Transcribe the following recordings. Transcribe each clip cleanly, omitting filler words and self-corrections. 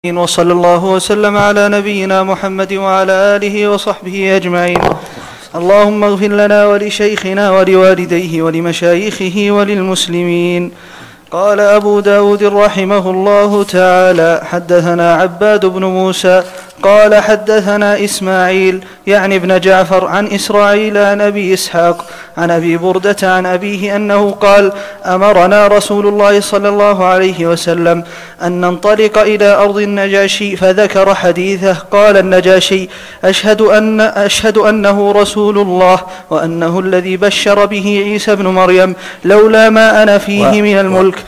وصلى الله وسلم على نبينا محمد وعلى آله وصحبه أجمعين. اللهم اغفر لنا ولشيخنا ولوالديه ولمشايخه وللمسلمين. قال أبو داود رحمه الله تعالى: حدثنا عباد بن موسى قال حدثنا إسماعيل يعني ابن جعفر عن إسرائيل عن أبي إسحاق عن أبي بردة عن أبيه أنه قال: أمرنا رسول الله صلى الله عليه وسلم أن ننطلق إلى أرض النجاشي، فذكر حديثه. قال النجاشي: أشهد أنه رسول الله وأنه الذي بشر به عيسى بن مريم، لولا ما أنا فيه من الملك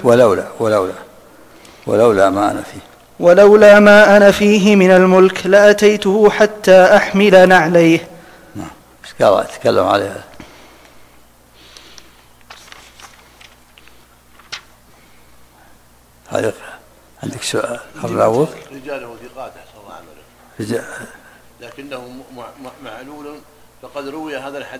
ولولا ما أنا فيه من الملك لأتيته حتى أحمل نعليه. قال تكلم عليها. هذا عندك سؤال؟ رجاله ثقات أحسن الله عمله، لكنه معلول. فقد روى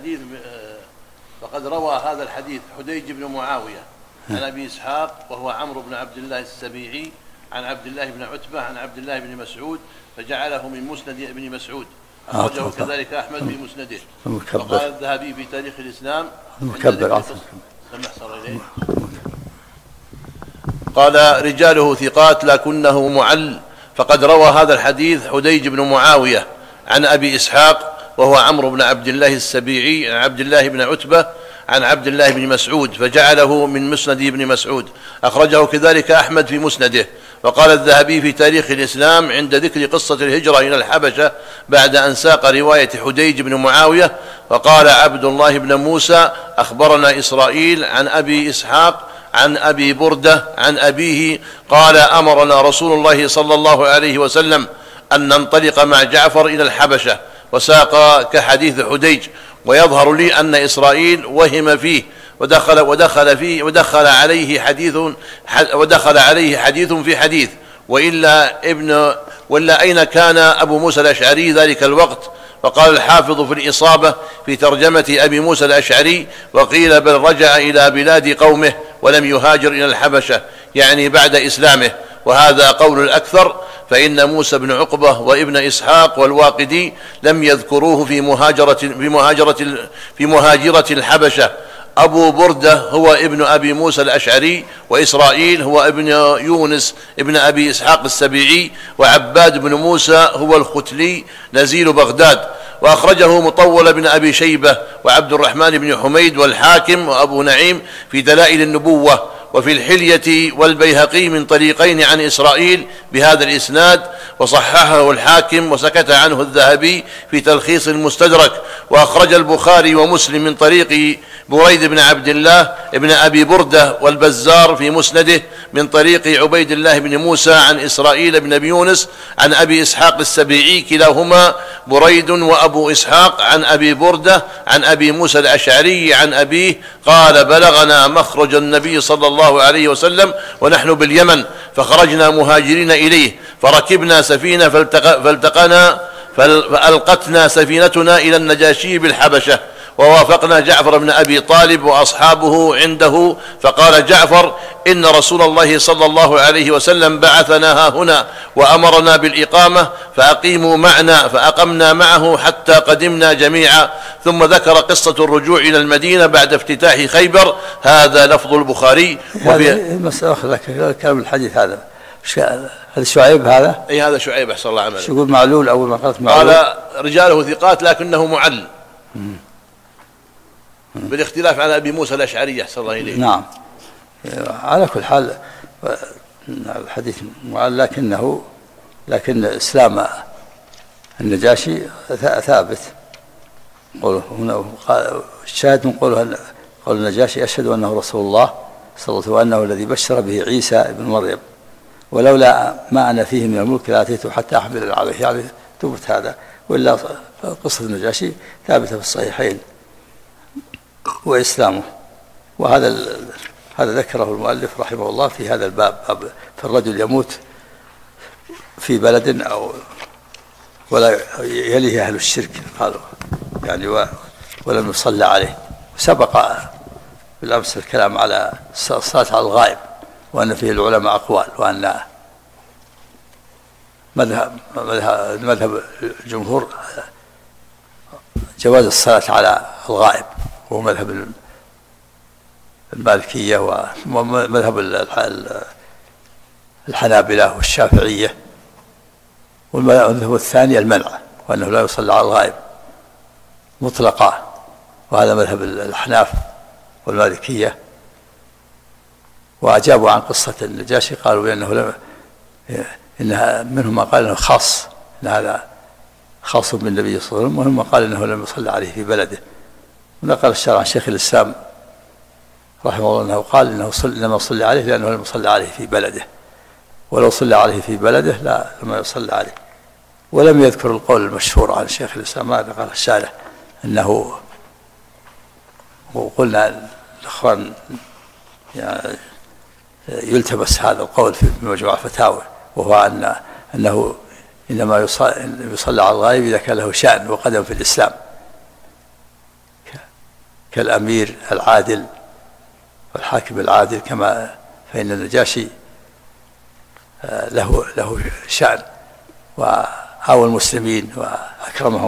هذا الحديث حديج بن معاوية عن أبي إسحاق وهو عمرو بن عبد الله السبيعي عن عبد الله بن عتبة عن عبد الله بن مسعود، فجعله من مسند ابن مسعود. أخرجه كذلك أحمد في مسنده. وقال الذهبي في تاريخ الإسلام قال: رجاله ثقات لكنه معل. فقد روى هذا الحديث حديج بن معاوية عن أبي إسحاق وهو عمرو بن عبد الله السبيعي عن عبد الله بن عتبة عن عبد الله بن مسعود، فجعله من مسند ابن مسعود. أخرجه كذلك أحمد في مسنده. وقال الذهبي في تاريخ الإسلام عند ذكر قصة الهجرة إلى الحبشة بعد أن ساق رواية حديج بن معاوية: وقال عبد الله بن موسى أخبرنا إسرائيل عن أبي إسحاق عن أبي بردة عن أبيه قال: أمرنا رسول الله صلى الله عليه وسلم أن ننطلق مع جعفر إلى الحبشة، وساق كحديث حديج. ويظهر لي أن إسرائيل وهم فيه ودخل عليه حديث في حديث، وإلا أين كان أبو موسى الأشعري ذلك الوقت؟ وقال الحافظ في الإصابة في ترجمة أبي موسى الأشعري: وقيل بل رجع إلى بلاد قومه ولم يهاجر إلى الحبشة، يعني بعد إسلامه. وهذا قول الأكثر، فإن موسى بن عقبة وابن إسحاق والواقدي لم يذكروه في مهاجرة الحبشة. أبو بردة هو ابن أبي موسى الأشعري، وإسرائيل هو ابن يونس ابن أبي إسحاق السبيعي، وعباد بن موسى هو الختلي نزيل بغداد. وأخرجه مطول بن أبي شيبة وعبد الرحمن بن حميد والحاكم وأبو نعيم في دلائل النبوة، وفي الحلية والبيهقي من طريقين عن إسرائيل بهذا الإسناد، وصححه الحاكم وسكت عنه الذهبي في تلخيص المستدرك. وأخرج البخاري ومسلم من طريق بريد بن عبد الله ابن أبي بردة والبزار في مسنده من طريق عبيد الله بن موسى عن إسرائيل بن أبي يونس عن أبي إسحاق السبيعي، كلاهما بريد وأبو إسحاق عن أبي بردة عن أبي موسى الأشعري عن أبيه قال: بلغنا مخرج النبي صلى الله عليه وسلم ونحن باليمن، فخرجنا مهاجرين إليه، فركبنا سفينة فألقتنا سفينتنا إلى النجاشي بالحبشة، ووافقنا جعفر بن أبي طالب وأصحابه عنده. فقال جعفر: إن رسول الله صلى الله عليه وسلم بعثنا هنا وأمرنا بالإقامة، فأقيموا معنا، فأقمنا معه حتى قدمنا جميعا. ثم ذكر قصة الرجوع إلى المدينة بعد افتتاح خيبر. هذا لفظ البخاري. هذه المسألة أخذ كلام الحديث هذا شعيب هذا؟ أي هذا شعيب أحسن الله عمله. شو يقول معلول أول ما قالت معلول؟ قال رجاله ثقات لكنه معل، بالاختلاف على أبي موسى الأشعري أحسن الله إليه. نعم، على كل حال الحديث معل، لكن إسلام النجاشي ثابت. هنا الشاهد من قول النجاشي: أشهد أنه رسول الله صلى الله عليه وسلم وأنه الذي بشر به عيسى ابن مريم، ولولا ما أنا فيه من الملك لأتيته حتى أحمل عليه. يعني ثبت هذا، وإلا قصة النجاشي ثابتة في الصحيحين وإسلامه. وهذا ذكره المؤلف رحمه الله في هذا الباب، في الرجل يموت في بلد أو ولا يليه أهل الشرك، قالوا يعني ولم يصلى عليه. سبق بالأمس الكلام على الصلاة على الغائب، وأن فيه العلماء أقوال، وأن مذهب الجمهور جواز الصلاة على الغائب، وهو مذهب المالكية ومذهب الحنابلة والشافعية. والمذهب الثاني المنع، وأنه لا يصلى على الغائب مطلقا، وهذا مذهب الأحناف والمالكية. وأجابوا عن قصة النجاشي، قالوا بأنه إنها منهم من قال إنه خاص، إن هذا خاص بالنبي صلى الله عليه وسلم، ومنهم من قال إنه لم يصلى عليه في بلده. ونقل الشرع عن شيخ الإسلام رحمه الله أنه قال إنه لم يصلى عليه لأنه لم يصلى عليه في بلده، ولو صلى عليه في بلده لما يصلى عليه. ولم يذكر القول المشهور عن شيخ الإسلام ماذا قال الشارح أنه، وقلنا الإخوان يعني يلتبس هذا القول في مجموع الفتاوى، وهو أنه إنما يصلى على الغائب إذا كان له شأن وقدم في الإسلام، كالأمير العادل والحاكم العادل، كما فإن النجاشي له شأن وآوى المسلمين وأكرمهم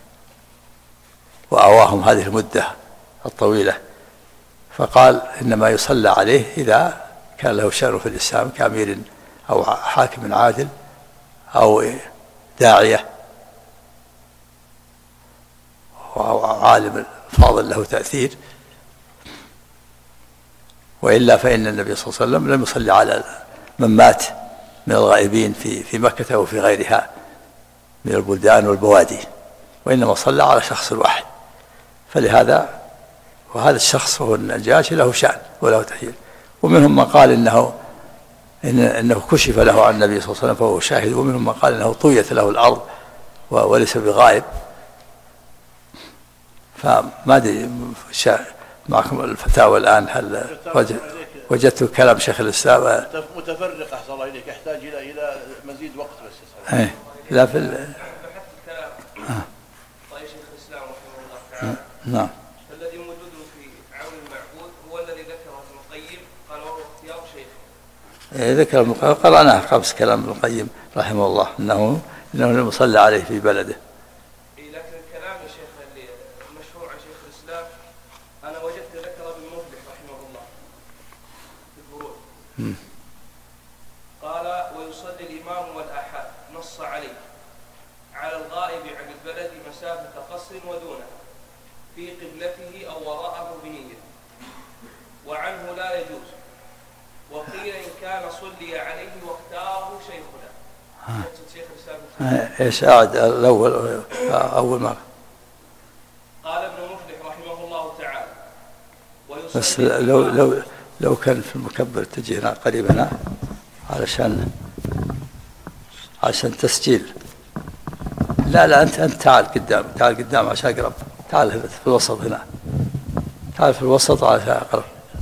وآواهم هذه المدة الطويلة. فقال إنما يصلى عليه إذا كان له شأن في الإسلام كأمير أو حاكم عادل أو داعية أو عالم فاضل له تأثير، وإلا فإن النبي صلى الله عليه وسلم لم يصلي على من مات من الغائبين في مكة وفي غيرها من البلدان والبوادي، وإنما صلى على شخص واحد. فلهذا وهذا الشخص هو النجاشي له شأن وله تأثير. ومنهم من قال إنه كشف له عن النبي صلى الله عليه وسلم فهو شاهد، ومنهم من قال إنه طويت له الأرض وليس بغائب. فما أدري معكم الفتاوى الآن، هل وجدت كلام شيخ الإسلام متفرق أحسن الله إليك، يحتاج إلى مزيد وقت بس. لا في بحث الكلام طيب شيخ الإسلام رحمه الله تعالى. نعم. الذي موجود في عون المعبود هو الذي ذكره ابن القيم، قال وهو اختيار شيخه. ذكر ابن القيم، قرأناه قبس كلام ابن القيم رحمه الله أنه لم يصلى عليه في بلده. لكن الكلام يا شيخ اللي المشهور عن شيخ الإسلام أنا وجدت ذكر ابن مفلح رحمه الله في الفروع. قال ويصلي الإمام والآحاد، نص عليه على الغائب عن البلد مسافة قصر ودونه في قبلته أو وراءه بنية، وعنه لا يجوز. وقيل إن كان صلي عليه واختاره شيخنا. شيخ الإسلام ايش أعد الأول أول مرة؟ قال ابن مفلح رحمه الله تعالى بس لو كان في المكبر تجي هنا قريب هنا عشان تسجيل. لا أنت تعال قدام عشان أقرب. تعال في الوسط هنا، تعال في الوسط عشان أقرب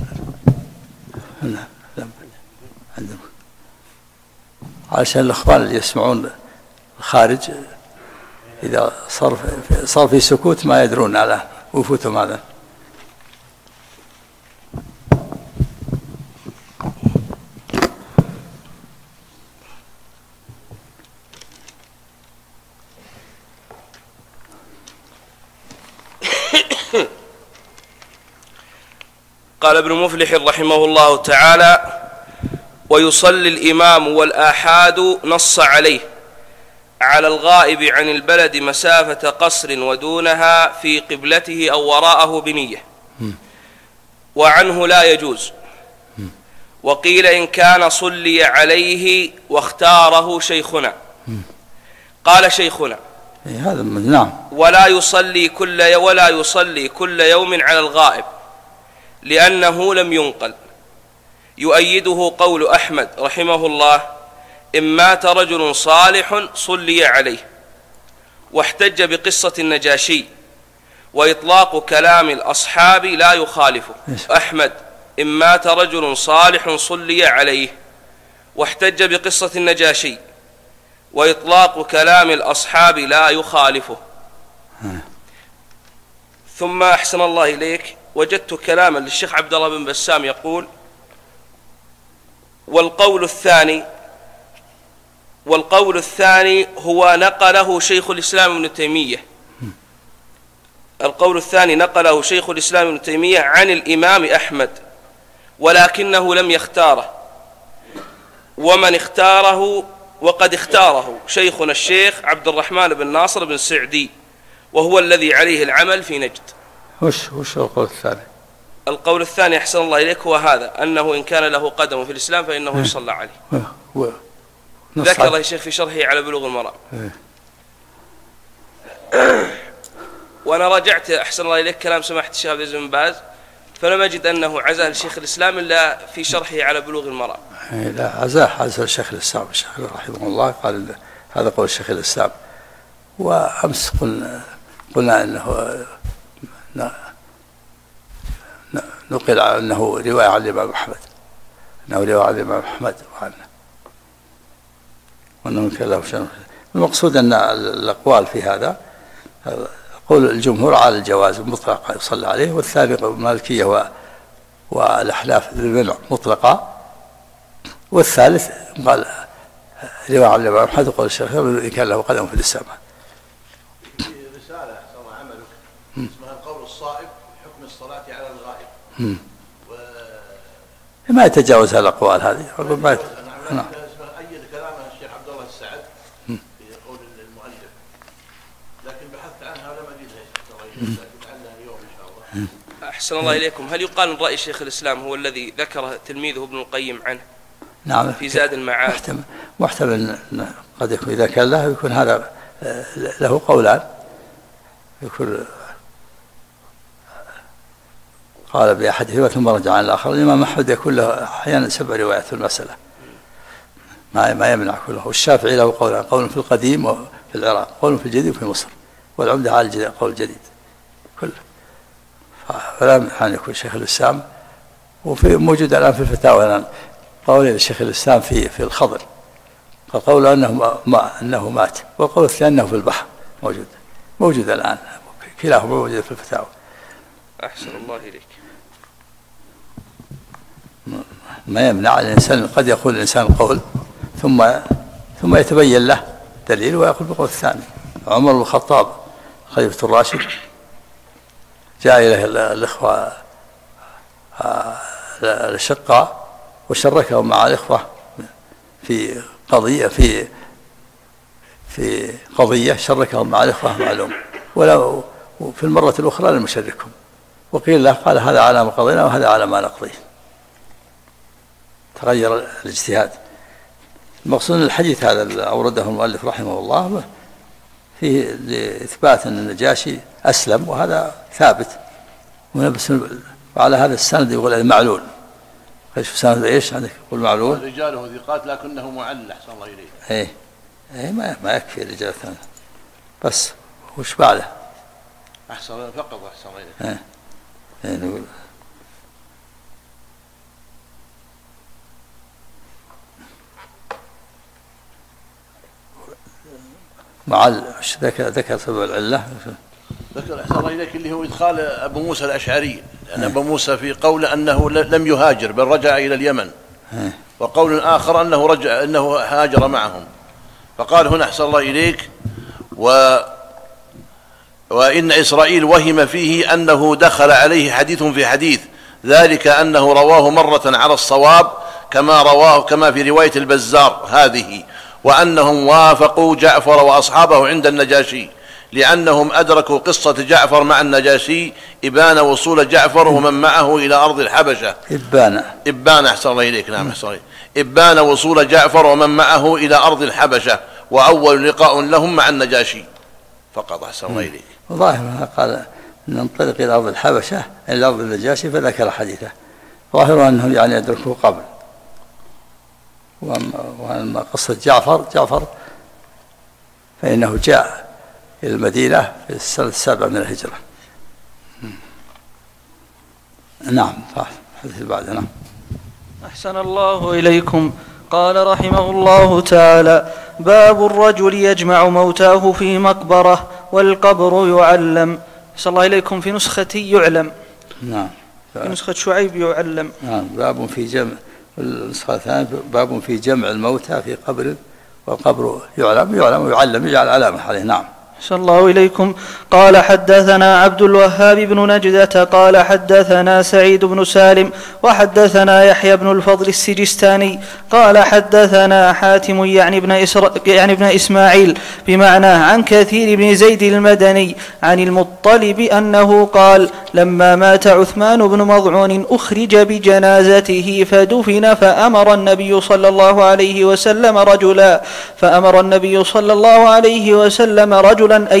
هنا عندنا، عشان الأخوان اللي يسمعون الخارج إذا صار في سكوت ما يدرون على وفوتهم هذا. قال ابن مفلح رحمه الله تعالى ويصلي الإمام والآحاد، نص عليه على الغائب عن البلد مسافة قصر ودونها في قبلته أو وراءه بنية، وعنه لا يجوز. وقيل إن كان صلي عليه واختاره شيخنا. قال شيخنا هذا نعم. ولا يصلي كل يوم على الغائب لأنه لم ينقل. يؤيده قول أحمد رحمه الله إن مات رجل صالح صلي عليه، واحتج بقصة النجاشي، وإطلاق كلام الأصحاب لا يخالفه. أحمد إن مات رجل صالح صلي عليه، واحتج بقصة النجاشي، وإطلاق كلام الأصحاب لا يخالفه. ثم أحسن الله إليك وجدت كلاما للشيخ عبد الله بن بسام يقول والقول الثاني والقول الثاني هو نقله شيخ الإسلام ابن تيمية. القول الثاني نقله شيخ الإسلام ابن تيمية عن الإمام أحمد ولكنه لم يختاره، ومن اختاره وقد اختاره شيخنا الشيخ عبد الرحمن بن ناصر بن سعدي، وهو الذي عليه العمل في نجد. وش القول الثاني؟ القول الثاني أحسن الله إليك هو هذا، أنه إن كان له قدم في الإسلام فإنه يصلى عليه. ذكر الشيخ في شرحه على بلوغ المرام. وأنا راجعت أحسن الله إليك كلام سماحة الشيخ عبد العزيز بن باز، فلم أجد أنه عزاه لشيخ الإسلام إلا في شرحه على بلوغ المرام. لا، عزاه الشيخ الإسلام رحمه الله، قال هذا قول الشيخ الإسلام. وأمس قلنا أنه نقل أنه رواية عن الإمام أحمد، وأنه كان له شأن. المقصود أن الأقوال في هذا قول الجمهور على الجواز مطلقا يصلى عليه، والثاني المالكية والأحناف بالمنع مطلقا، والثالث قال رواية عن الإمام أحمد وقول الشيخ إن كان له قدم في الإسلام. رسالة أحسن عملك اسمها القول الصائب حكم الصلاة على الغائب. ما يتجاوز هالأقوال هذه. نعم. أيد كلامه الشيخ عبد الله السعد في قول المؤلف، لكن بحثت عنها ولم أجدها، لكن لعلها اليوم إن شاء الله. أحسن الله إليكم. هل يقال أن رأي شيخ الإسلام هو الذي ذكره تلميذه ابن القيم عنه؟ نعم، في زاد المعاد. محتمل قد يكون إذا كان له يكون هذا له قولان، يكون قال بأحدهما ثم رجع عن الآخر. الإمام أحمد يكون له أحيانا 7 روايات في المسألة، ما يمنع كله. والشافعي له قولان، قول في القديم وفي العراق، قول في الجديد وفي مصر، والعمدة على قول الجديد كله. فلا يمنع أن يكون شيخ الإسلام. وفي موجود الآن في الفتاوى الآن قول الشيخ الإسلام في الخضر، فقول أنه مات، والقول الثاني أنه في البحر موجود الآن، كلاهما موجود في الفتاوى. أحسن الله إليك. ما يمنع الإنسان، قد يقول الإنسان قول ثم يتبين له دليل ويقول بقول الثاني. عمر بن الخطاب خليفة الراشد جاء إليه الإخوة الأشقاء وشركهم مع الإخوة في قضية شركهم مع الإخوة معلوم، ولو في المرة الأخرى لم يشركهم، وقيل له قال هذا على ما قضينا وهذا على ما نقضي. تغير الاجتهاد. المقصود الحديث هذا الذي أورده المؤلف رحمه الله فيه لإثبات أن النجاشي أسلم، وهذا ثابت. وعلى هذا السند يقول المعلول. ايش سند ايش عندك؟ يقول معلول رجاله ثقات لكنه معلل. احسن الله اليه. ايه ما يكفي رجال ثاني، بس وش بعده؟ احسن فقط. احسن الله اليه. نقول ذكر سبب العله. ذكر أحسن الله إليك اللي هو إدخال أبو موسى الأشعري، لأن أبو موسى في قول أنه لم يهاجر بل رجع إلى اليمن، وقول آخر أنه هاجر معهم. فقال هنا أحسن الله إليك وإن إسرائيل وهم فيه أنه دخل عليه حديث في حديث، ذلك أنه رواه مرة على الصواب كما في رواية البزار هذه، وأنهم وافقوا جعفر وأصحابه عند النجاشي لأنهم أدركوا قصة جعفر مع النجاشي، إبان وصول جعفر ومن معه إلى أرض الحبشة. إبان أحسن الله إليك. نعم أحسن الله. إبان وصول جعفر ومن معه إلى أرض الحبشة، وأول لقاء لهم مع النجاشي فقط. أحسن الله إليك. ظاهرها قال ننطلق إلى أرض الحبشة إلى أرض النجاشي فذكر حديثه، ظاهرها أنه يعني يدركه قبل. وأما قصة جعفر فإنه جاء إلى المدينة في السنة 7 من الهجرة. نعم. الحديث بعد. نعم. أحسن الله إليكم. قال رحمه الله تعالى: باب الرجل يجمع موتاه في مقبرة والقبر يعلم. أحسن الله إليكم. في نسختي يعلم. نعم. في نسخة شعيب يعلم. نعم. باب في جمع. النسخة الثانية باب في جمع الموتى في قبر والقبر يعلم ويعلم يجعل علامة عليه. نعم. أحسن الله إليكم. قال حدثنا عبد الوهاب بن نجدة قال حدثنا سعيد بن سالم وحدثنا يحيى بن الفضل السجستاني قال حدثنا حاتم يعني ابن إسماعيل بمعناه عن كثير بن زيد المدني عن المطلب أنه قال لما مات عثمان بن مضعون أخرج بجنازته فدفن فأمر النبي صلى الله عليه وسلم رجلا أن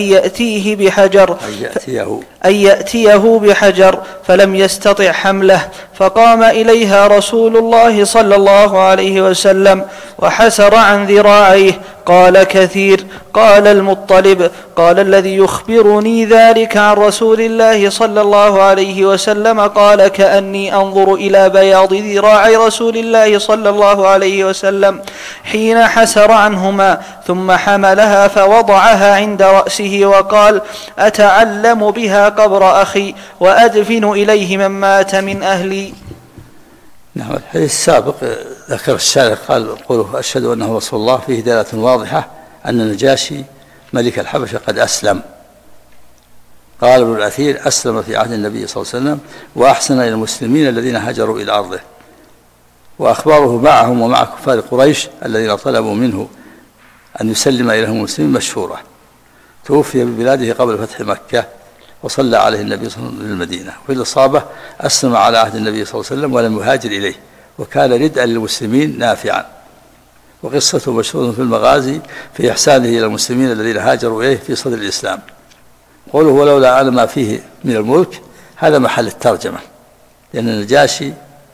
يأتيه بحجر فلم يستطع حمله فقام إليها رسول الله صلى الله عليه وسلم وحسر عن ذراعيه. قال كثير قال المطلب قال الذي يخبرني ذلك عن رسول الله صلى الله عليه وسلم قال كأني أنظر إلى بياض ذراعي رسول الله صلى الله عليه وسلم حين حسر عنهما ثم حملها فوضعها عند رأسه وقال أتعلم بها قبر أخي وأدفن إليه من مات من أهلي. نعم. الحديث السابق ذكر الشارح قال قوله أشهد أنه رسول الله فيه دلالة واضحة أن النجاشي ملك الحبشة قد أسلم. قال ابن الأثير أسلم في عهد النبي صلى الله عليه وسلم وأحسن إلى المسلمين الذين هاجروا إلى أرضه، وأخباره معهم ومع كفار قريش الذين طلبوا منه أن يسلم إليهم المسلمين مشهورة. توفي ببلاده قبل فتح مكة وصلى عليه النبي صلى الله عليه وسلم بالمدينة. وفي الإصابة أسلم على عهد النبي صلى الله عليه وسلم ولم يهاجر إليه وكان ردءا للمسلمين نافعا. وقصته مشهورة في المغازي في إحسانه إلى المسلمين الذين هاجروا إليه في صدر الإسلام. قوله ولولا أنا ما فيه من الملك هذا محل الترجمة، لأن النجاشي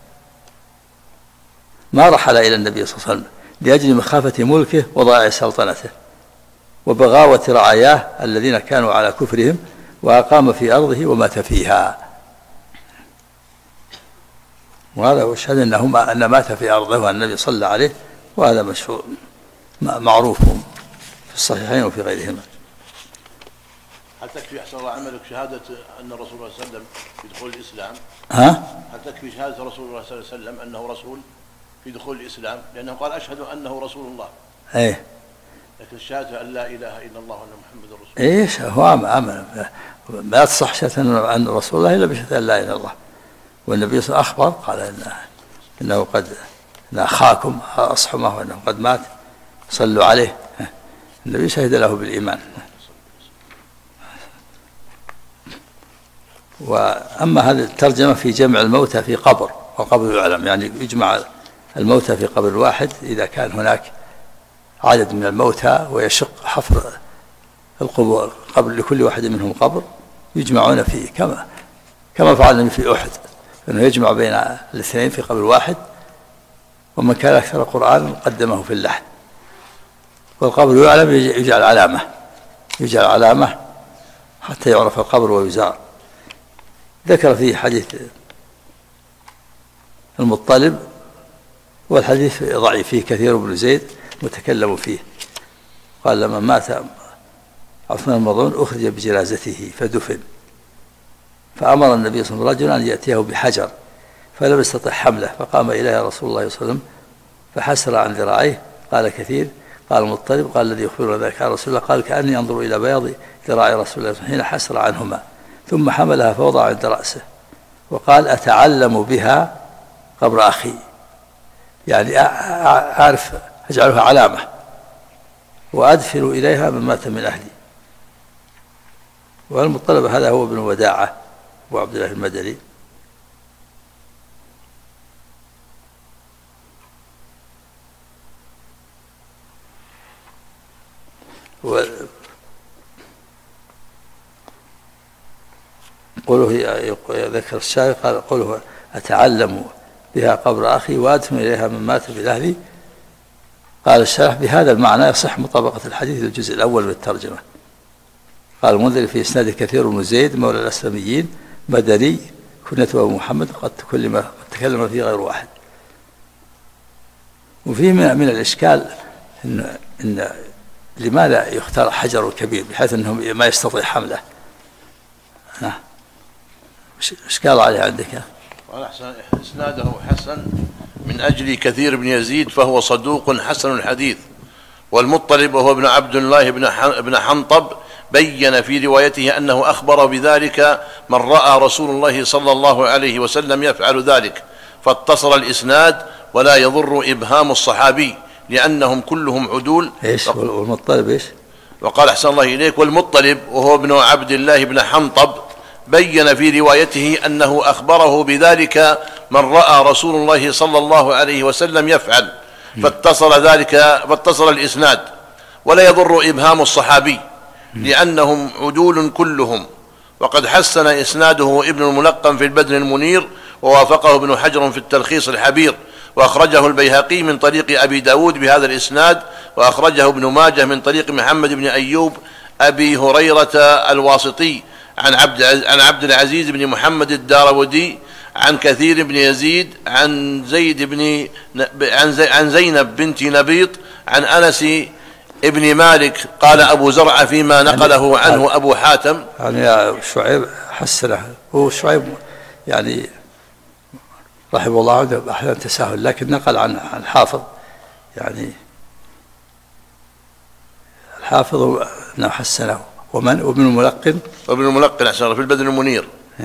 ما رحل إلى النبي صلى الله عليه وسلم لأجل مخافة ملكه وضائع سلطنته وبغاوة رعاياه الذين كانوا على كفرهم، وأقام في أرضه ومات فيها. وهذا وشهد أن مات في أرضه والنبي صلى عليه، وهذا مشهور معروف في الصحيحين وفي غيرهما. هل تكفي أحسن الله عملك شهادة أن الرسول صلى الله عليه وسلم في دخول الإسلام؟ هل تكفي شهادة رسول الله صلى الله عليه وسلم أنه رسول في دخول الإسلام؟ لأنه قال أشهد أنه رسول الله. إيه. لكن الشهادة أن لا إله إلا الله وأن محمد رسول الله. إيش هو عمل ما تصح شهادة أن رسول الله إلا بشهادة لا إله إلا الله. والنبي صلى الله عليه وسلم أخبر قال إنه قد إن أخاكم أصحمه وأنه قد مات صلوا عليه. النبي شهد له بالإيمان. وأما هذه الترجمة في جمع الموتى في قبر، وقبر يعلم يعني يجمع الموتى في قبر واحد إذا كان هناك عدد من الموتى ويشق حفر القبور قبر لكل واحد منهم قبر يجمعون فيه كما فعلنا في أحد، أنه يجمع بين الاثنين في قبر واحد، ومن كان أكثر قرآن قدمه في اللحد. والقبر يعلم يجعل علامة حتى يعرف القبر ويزار. ذكر في حديث المطلب، والحديث ضعيف فيه كثير بن زيد متكلم فيه. قال لما مات عثمان بن مضعون أخرج بجنازته فدفن فأمر النبي صلى الله عليه وسلم رجلا أن يأتيه بحجر فلم يستطع حمله فقام إليه رسول الله صلى الله عليه وسلم فحسر عن ذراعيه. قال كثير قال المطلب قال الذي يخبرنا ذلك عن رسول الله قال كأني أنظر إلى بياض ذراعي رسول الله حين حسر عنهما ثم حملها فوضع عند رأسه وقال أتعلم بها قبر أخي، يعني أعرف أجعلها علامة وأدفن إليها من مات من أهلي. والمطلب هذا هو ابن وداعة وعبد الله المدني. قوله ذكر الشاعر قال قوله أتعلم بها قبر أخي وأدفن إليها من مات من أهلي. قال الشارح بهذا المعنى يصح مطابقة الحديث للجزء الأول من الترجمة. قال المنذري في إسناد كثير بن زيد مولى الأسلميين مدني كنيته أبو محمد قد تكلم فيه غير واحد. وفيه من الإشكال إن لماذا يختار حجر كبير بحيث أنه ما يستطيع حمله؟ إشكال عليه عندك؟ إسناده حسن من أجل كثير بن يزيد فهو صدوق حسن الحديث، والمطلب وهو ابن عبد الله بن حنطب بين في روايته أنه أخبر بذلك من رأى رسول الله صلى الله عليه وسلم يفعل ذلك، فاتصل الإسناد ولا يضر إبهام الصحابي لأنهم كلهم عدول. إيش والمطلب إيش؟ وقال أحسن الله إليك: والمطلب وهو ابن عبد الله بن حنطب بين في روايته أنه أخبره بذلك من رأى رسول الله صلى الله عليه وسلم يفعل، فاتصل الإسناد ولا يضر إبهام الصحابي لأنهم عدول كلهم. وقد حسن إسناده ابن الملقن في البدر المنير، ووافقه ابن حجر في التلخيص الحبير، وأخرجه البيهقي من طريق أبي داود بهذا الإسناد، وأخرجه ابن ماجه من طريق محمد بن أيوب أبي هريرة الواسطي عن عبد العزيز بن محمد الدارودي عن كثير بن يزيد عن زينب بنت نبيط عن أنس ابن مالك قال أبو زرع فيما نقله عنه أبو حاتم. يعني شعيب حسنه، هو شعيب يعني رحمه الله عنده أحيانا تساهل، لكن نقل عن الحافظ، يعني الحافظ أنه حسنه. وابن الملقن أحسن في البدر المنير.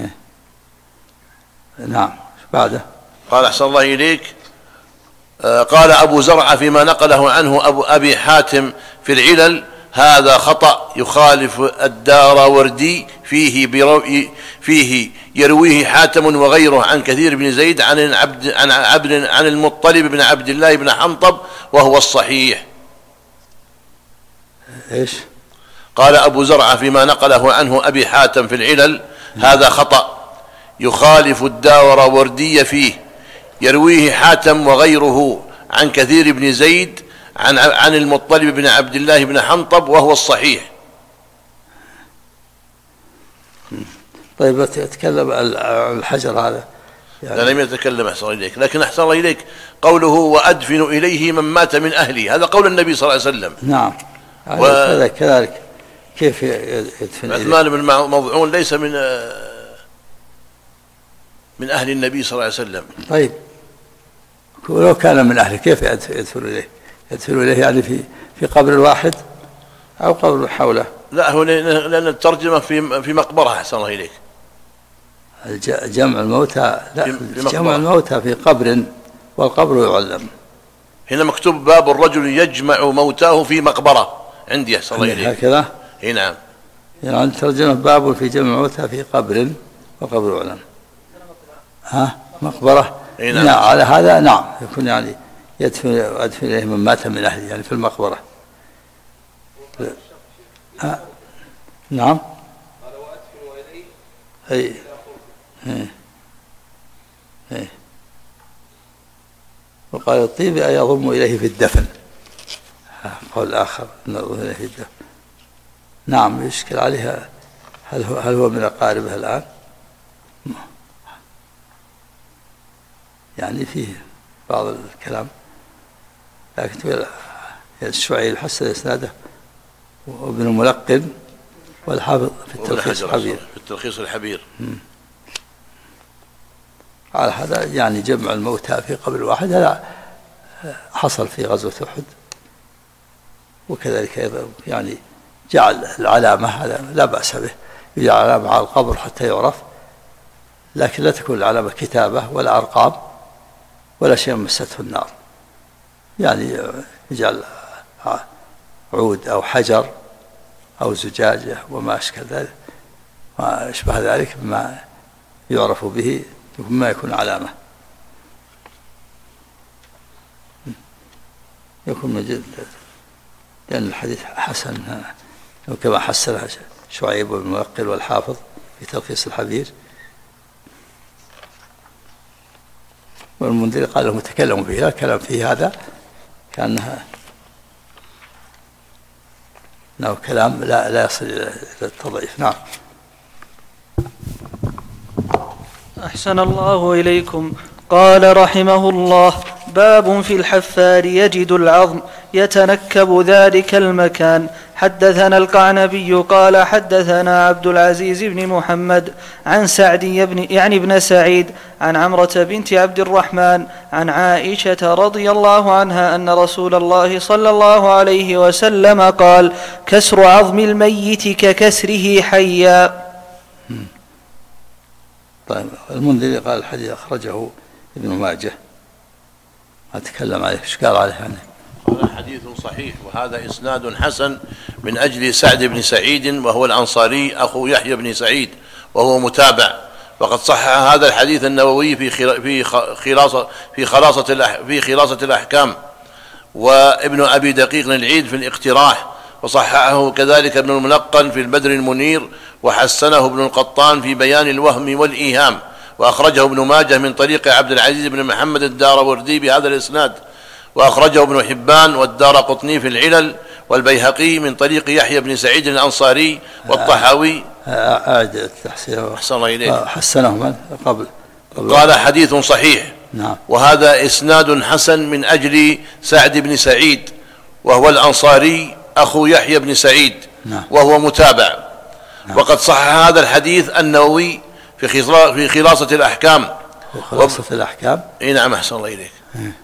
نعم. بعده قال أحسن الله إليك: قال أبو زرع فيما نقله عنه أبي حاتم في العلل: هذا خطأ يخالف الداراوردي فيه يرويه حاتم وغيره عن كثير بن زيد عن المطلب بن عبد الله بن حنطب وهو الصحيح. إيش؟ قال أبو زرع فيما نقله عنه أبي حاتم في العلل: هذا خطأ يخالف الداراوردي فيه يرويه حاتم وغيره عن كثير بن زيد عن المطلب بن عبد الله بن حنطب وهو الصحيح. طيب تتكلم عن الحجر هذا يعني لم يتكلم أحسن إليك، لكن أحسن الله إليك قوله: وأدفن إليه من مات من أهلي، هذا قول النبي صلى الله عليه وسلم. نعم. كذلك كيف يدفن عثمان بن مضعون ليس من أهل النبي صلى الله عليه وسلم. طيب ولو كان من أهله كيف يدفن إليه؟ يدفن إليه يعني في قبر واحد أو قبر حوله؟ لا، هو لأن الترجمة في مقبرة. أحسن الله إليك. جمع الموتى، لا، جمع الموتى في قبر والقبر يعلم. هنا مكتوب: باب الرجل يجمع موتاه في مقبرة. عندي أحسن الله إليك هكذا. نعم. يعني ترجمة باب في جمع موتى في قبر وقبر يعلم. مقبرة. نعم. على هذا نعم يكون يعني يدفن إليه من مات من أهله، يعني في المقبرة. نعم. أي. وقال الطيبي: يضم إليه في الدفن. قول آخر: نضم إليه في الدفن. نعم. يشكل عليها هل هو من أقاربه الآن؟ يعني فيه بعض الكلام، لكن الشعيب حسن إسناده وابن الملقن والحافظ في التلخيص الحبير. على هذا يعني جمع الموتى في قبر واحد هذا حصل في غزوة أحد، وكذلك أيضا يعني جعل العلامة، هذا لا بأس به، يجعل علامة على القبر حتى يعرف، لكن لا تكون العلامة كتابة ولا أرقام ولا شيء مسته النار، يعني يجعل عود أو حجر أو زجاجة وما أشكال ذلك، ما أشبه ذلك بما يعرف به ما يكون علامة، يكون مجد، لأن الحديث حسن كما حسنه شعيب والمنقل والحافظ في تلخيص الحبير. والمنذر قال لهم تكلموا به، لا كلام فيه هذا كأنه كلام لا يصل إلى التضعيف. نعم. أحسن الله إليكم. قال رحمه الله: باب في الحفار يجد العظم يتنكب ذلك المكان. حدثنا القعنبي قال حدثنا عبد العزيز بن محمد عن سعد بن سعيد عن عمرة بنت عبد الرحمن عن عائشة رضي الله عنها أن رسول الله صلى الله عليه وسلم قال: كسر عظم الميت ككسره حيا. طيب، المنذري قال الحديث أخرجه ابن ماجه، أتكلم عليه، إيش قال عليه عنه؟ قال حديث صحيح وهذا إسناد حسن من أجل سعد بن سعيد وهو الأنصاري أخو يحيى بن سعيد وهو متابع، وقد صحح هذا الحديث النووي في خلاصة الأحكام، وابن أبي دقيق العيد في الاقتراح، وصححه كذلك ابن الملقن في البدر المنير، وحسنه ابن القطان في بيان الوهم والإيهام، وأخرجه ابن ماجه من طريق عبد العزيز بن محمد الداروردي بهذا الإسناد، وأخرجه ابن حبان والدارقطني في العلل، والبيهقي من طريق يحيى بن سعيد الأنصاري والطحاوي. أعد التحسين. أحسن الله إليك. حسنه من قبل. قال حديث صحيح. نعم. وهذا إسناد حسن من أجل سعد بن سعيد وهو الأنصاري أخو يحيى بن سعيد. نعم. وهو متابع. نعم. وقد صحح هذا الحديث النووي في خلاصة الأحكام. خلاصة الأحكام. نعم، أحسن الله إليك.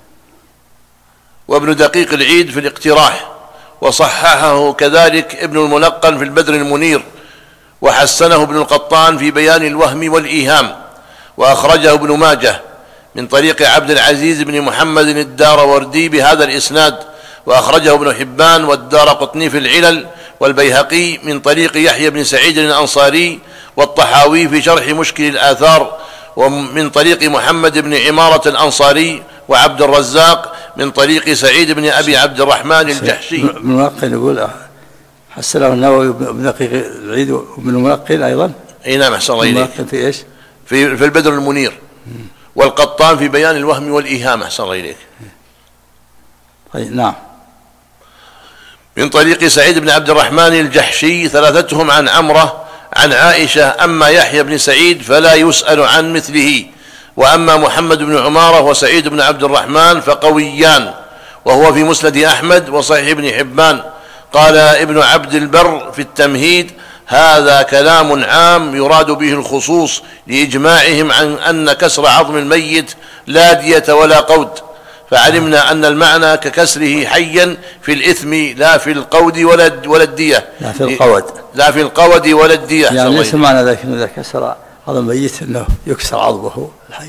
وابن دقيق العيد في الاقتراح، وصححه كذلك ابن الملقن في البدر المنير، وحسنه ابن القطان في بيان الوهم والإيهام، وأخرجه ابن ماجه من طريق عبد العزيز بن محمد الداروردي بهذا الإسناد، وأخرجه ابن حبان والدارقطني في العلل، والبيهقي من طريق يحيى بن سعيد الأنصاري، والطحاوي في شرح مشكل الآثار، ومن طريق محمد بن عمارة الأنصاري، وعبد الرزاق من طريق سعيد بن أبي عبد الرحمن الجحشي. ابن الملقن يقول حسنه النووي ابن دقيق العيد وابن الملقن أيضا. اي نعم، أحسن الله إليك. الملقن في إيش؟ في البدر المنير، والقطان في بيان الوهم والإيهام. أحسن الله إليك. طيب، نعم. من طريق سعيد بن عبد الرحمن الجحشي ثلاثتهم عن عمرة عن عائشة. أما يحيى بن سعيد فلا يسأل عن مثله، وأما محمد بن عمارة وسعيد بن عبد الرحمن فقويان، وهو في مسند أحمد وصحيح ابن حبان. قال ابن عبد البر في التمهيد: هذا كلام عام يراد به الخصوص لإجماعهم عن أن كسر عظم الميت لا دية ولا قود، فعلمنا أن المعنى ككسره حيا في الإثم لا في القود ولا الدية. لا في القود. لا في القود ولا الدية. يعني ليس معنى ذلك أنه إذا كسر عظم الميت أنه يكسر عظمه الحي،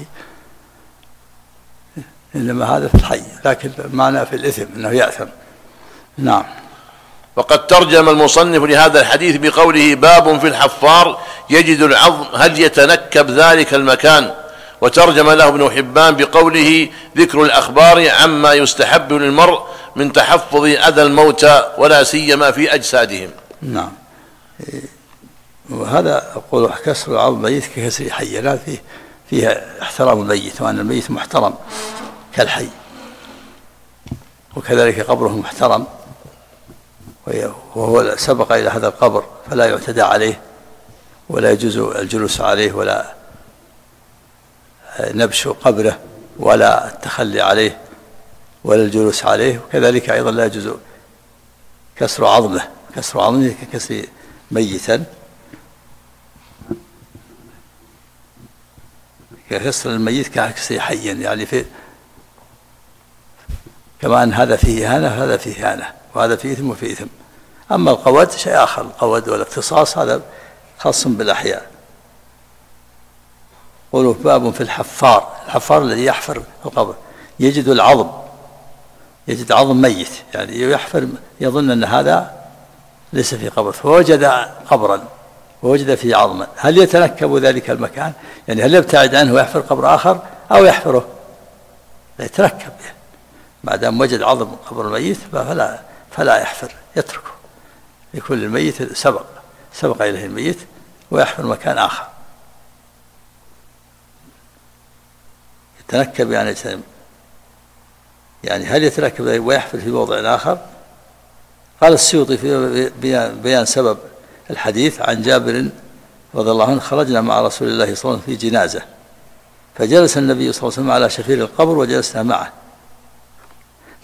إنما هذا في الحي، لكن معنى في الإثم أنه يأثم. نعم. وقد ترجم المصنف لهذا الحديث بقوله: باب في الحفار يجد العظم هل يتنكب ذلك المكان. وترجم له ابن حبان بقوله: ذكر الأخبار عما يستحب للمرء من تحفظ أذى الموتى ولا سيما في أجسادهم. نعم. وهذا أقول كسر عظم الميت ككسر حي، لا فيها احترام الميت، وأن الميت محترم كالحي، وكذلك قبره محترم، وهو سبق إلى هذا القبر فلا يعتدى عليه، ولا يجوز الجلوس عليه، ولا نبش قبره، ولا التخلي عليه، ولا الجلوس عليه. وكذلك أيضا لا يجوز كسر عظمه ككسر ميتا، ككسر الميت ككسر حيا، يعني كما أن هذا فيه إهانة وهذا فيه إهانة، وهذا فيه إثم وفيه إثم. أما القود شيء آخر، القود والاقتصاص هذا خاص بالأحياء. قولوا باب في الحفار الذي يحفر القبر يجد العظم، يجد عظم ميت، يعني يحفر يظن أن هذا ليس في قبر، فوجد قبرا ووجد فيه عظما، هل يتنكب ذلك المكان؟ يعني هل يبتعد عنه ويحفر قبر آخر أو يحفره؟ لا يتنكب، يعني ما دام وجد عظم قبر الميت فلا يحفر، يتركه، يكون الميت سبق إليه الميت، ويحفر مكان آخر. يتنكب يعني هل يتنكب ويحفر في موضع آخر؟ قال السيوطي في بيان سبب الحديث عن جابر رضي الله عنه: خرجنا مع رسول الله صلى الله عليه وسلم في جنازة، فجلس النبي صلى الله عليه وسلم على شفير القبر وجلسنا معه،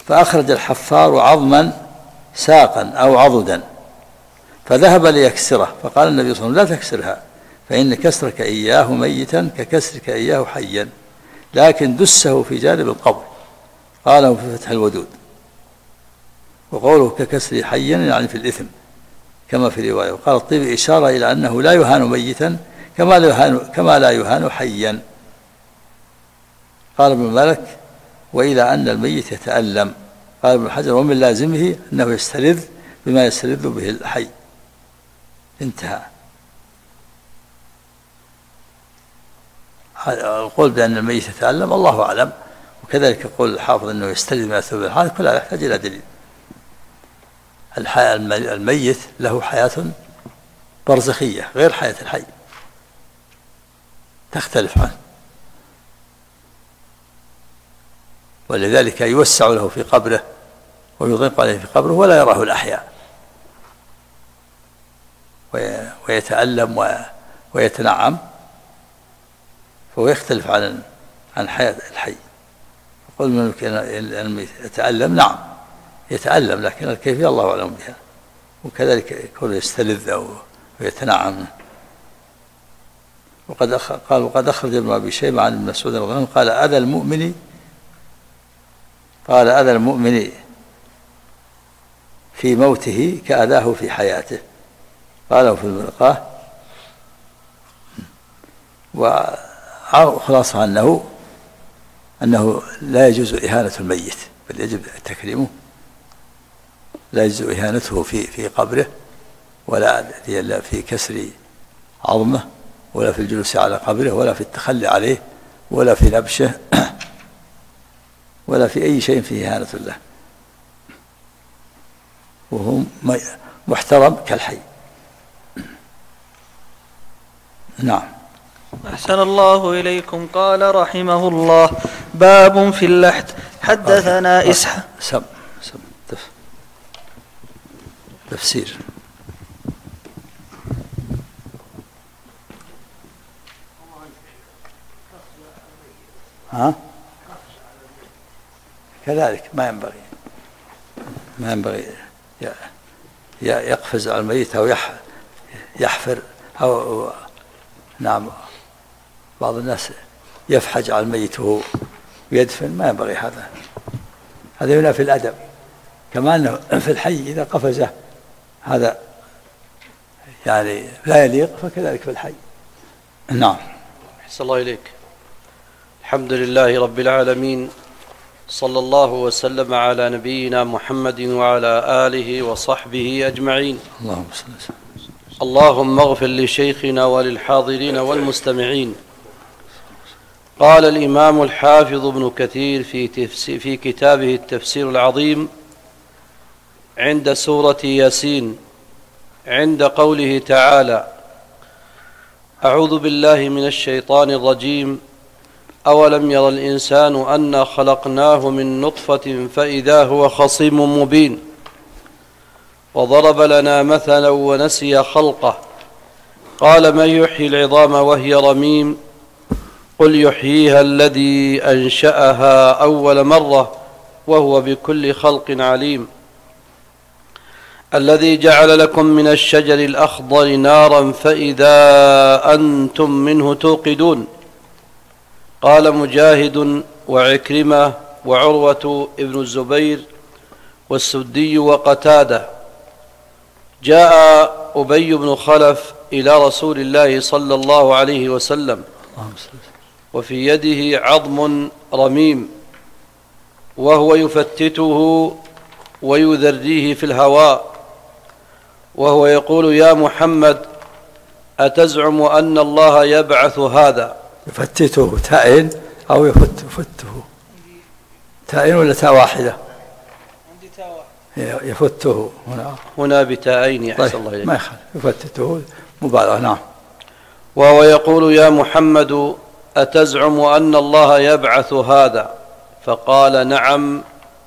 فأخرج الحفار عظما ساقا أو عضدا فذهب ليكسره، فقال النبي صلى الله عليه وسلم: لا تكسرها، فإن كسرك إياه ميتا ككسرك إياه حيا، لكن دسه في جانب القبر. قاله في فتح الودود. وقوله ككسر حيا يعني في الإثم كما في رواية. وقال الطيبي إشارة إلى أنه لا يهان ميتا كما لا يهان حيا. قال ابن مالك: وإلى أن الميت يتألم. قال ابن حجر: ومن لازمه أنه يستلذ بما يستلذ به الحي. انتهى. القول بأن الميت يتألم الله أعلم، وكذلك يقول الحافظ أنه يستلذ ما يستلذ. هذا كلها يحتاج إلى دليل. الميت له حياة برزخية غير حياة الحي، تختلف عنه، ولذلك يوسع له في قبره ويضيق عليه في قبره ولا يراه الأحياء، ويتألم ويتنعم، فهو يختلف عن حياة الحي. يقول من يتألم، نعم يتألم، لكن الكيفية الله أعلم بها. وكذلك يكون يستلذ أو يتنعم. وقد أخرج ابن أبي شيبة عن ابن مسعود رضي الله عنه قال: أذى المؤمن في موته كأذاه في حياته. قاله في الملقاه. وخلاصة أنه لا يجوز إهانة الميت، بل يجب تكريمه. لا يجوز إهانته في قبره، ولا في كسر عظمه، ولا في الجلوس على قبره، ولا في التخلي عليه، ولا في نبشه، ولا في أي شيء فيه إهانة له، وهو محترم كالحي. نعم. أحسن الله إليكم. قال رحمه الله: باب في اللحد. حدثنا إسحاق. تفسير. كذلك ما ينبغي يقفز على الميت أو يحفر أو نعم، بعض الناس يفحج على الميت ويدفن، ما ينبغي هذا هنا في الأدب، كما أنه في الحي إذا قفزه هذا يعني لا يليق، فكذلك في الحي. نعم. أحسن الله إليك. الحمد لله رب العالمين، صلى الله وسلم على نبينا محمد وعلى آله وصحبه أجمعين. اللهم اغفر لشيخنا وللحاضرين والمستمعين. قال الإمام الحافظ ابن كثير في كتابه التفسير العظيم عند سورة ياسين، عند قوله تعالى: أعوذ بالله من الشيطان الرجيم، أولم ير الإنسان أنا خلقناه من نطفة فإذا هو خصيم مبين، وضرب لنا مثلا ونسي خلقه، قال من يحيي العظام وهي رميم، قل يحييها الذي أنشأها أول مرة وهو بكل خلق عليم، الذي جعل لكم من الشجر الأخضر نارا فإذا أنتم منه توقدون. قال مجاهد وعكرمة وعروة ابن الزبير والسدي وقتادة: جاء أبي بن خلف إلى رسول الله صلى الله عليه وسلم وفي يده عظم رميم، وهو يفتته ويذريه في الهواء، وهو يقول: يا محمد، أتزعم أن الله يبعث هذا؟ يفتته تاء أو يفته تاء ولا تاء واحدة؟ عندي تاء واحدة. يفته هنا بتاءين. أحسن الله إليك. ما يخالف، يفتته مبالغة. نعم. وهو يقول: يا محمد، أتزعم أن الله يبعث هذا؟ فقال: نعم،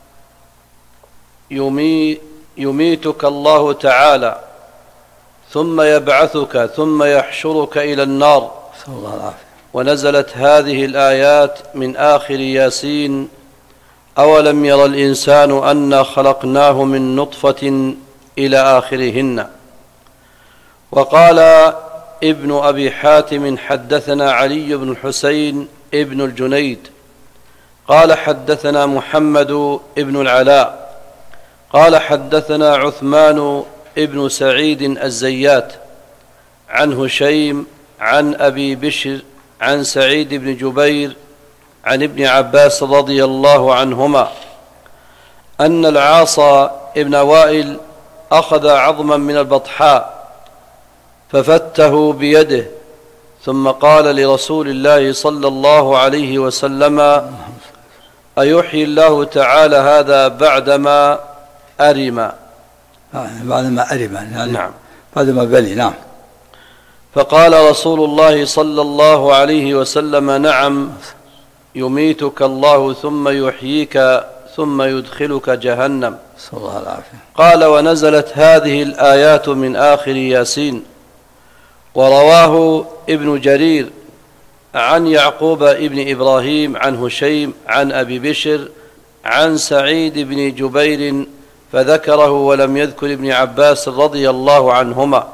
يميتك الله تعالى ثم يبعثك ثم يحشرك إلى النار. صلى الله عليه وسلم. ونزلت هذه الآيات من آخر ياسين: أولم ير الإنسان أنا خلقناه من نطفة إلى آخرهن. وقال ابن أبي حاتم حدثنا علي بن الحسين ابن الجنيد قال حدثنا محمد ابن العلاء قال حدثنا عثمان ابن سعيد الزيات عن هشيم عن أبي بشر عن سعيد بن جبير عن ابن عباس رضي الله عنهما أن العاص ابن وائل أخذ عظما من البطحاء ففته بيده ثم قال لرسول الله صلى الله عليه وسلم: أيحيي الله تعالى هذا بعدما أرم؟ بعدما أرم يعني نعم، بعدما بلي. نعم. فقال رسول الله صلى الله عليه وسلم: نعم، يميتك الله ثم يحييك ثم يدخلك جهنم. صلى الله العافية. قال: ونزلت هذه الآيات من آخر ياسين. ورواه ابن جرير عن يعقوب ابن إبراهيم عن هشيم عن أبي بشر عن سعيد بن جبير فذكره ولم يذكر ابن عباس رضي الله عنهما.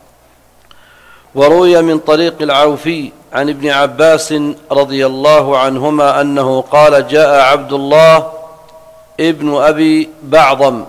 وروي من طريق العوفي عن ابن عباس رضي الله عنهما أنه قال: جاء عبد الله ابن أبي بعضم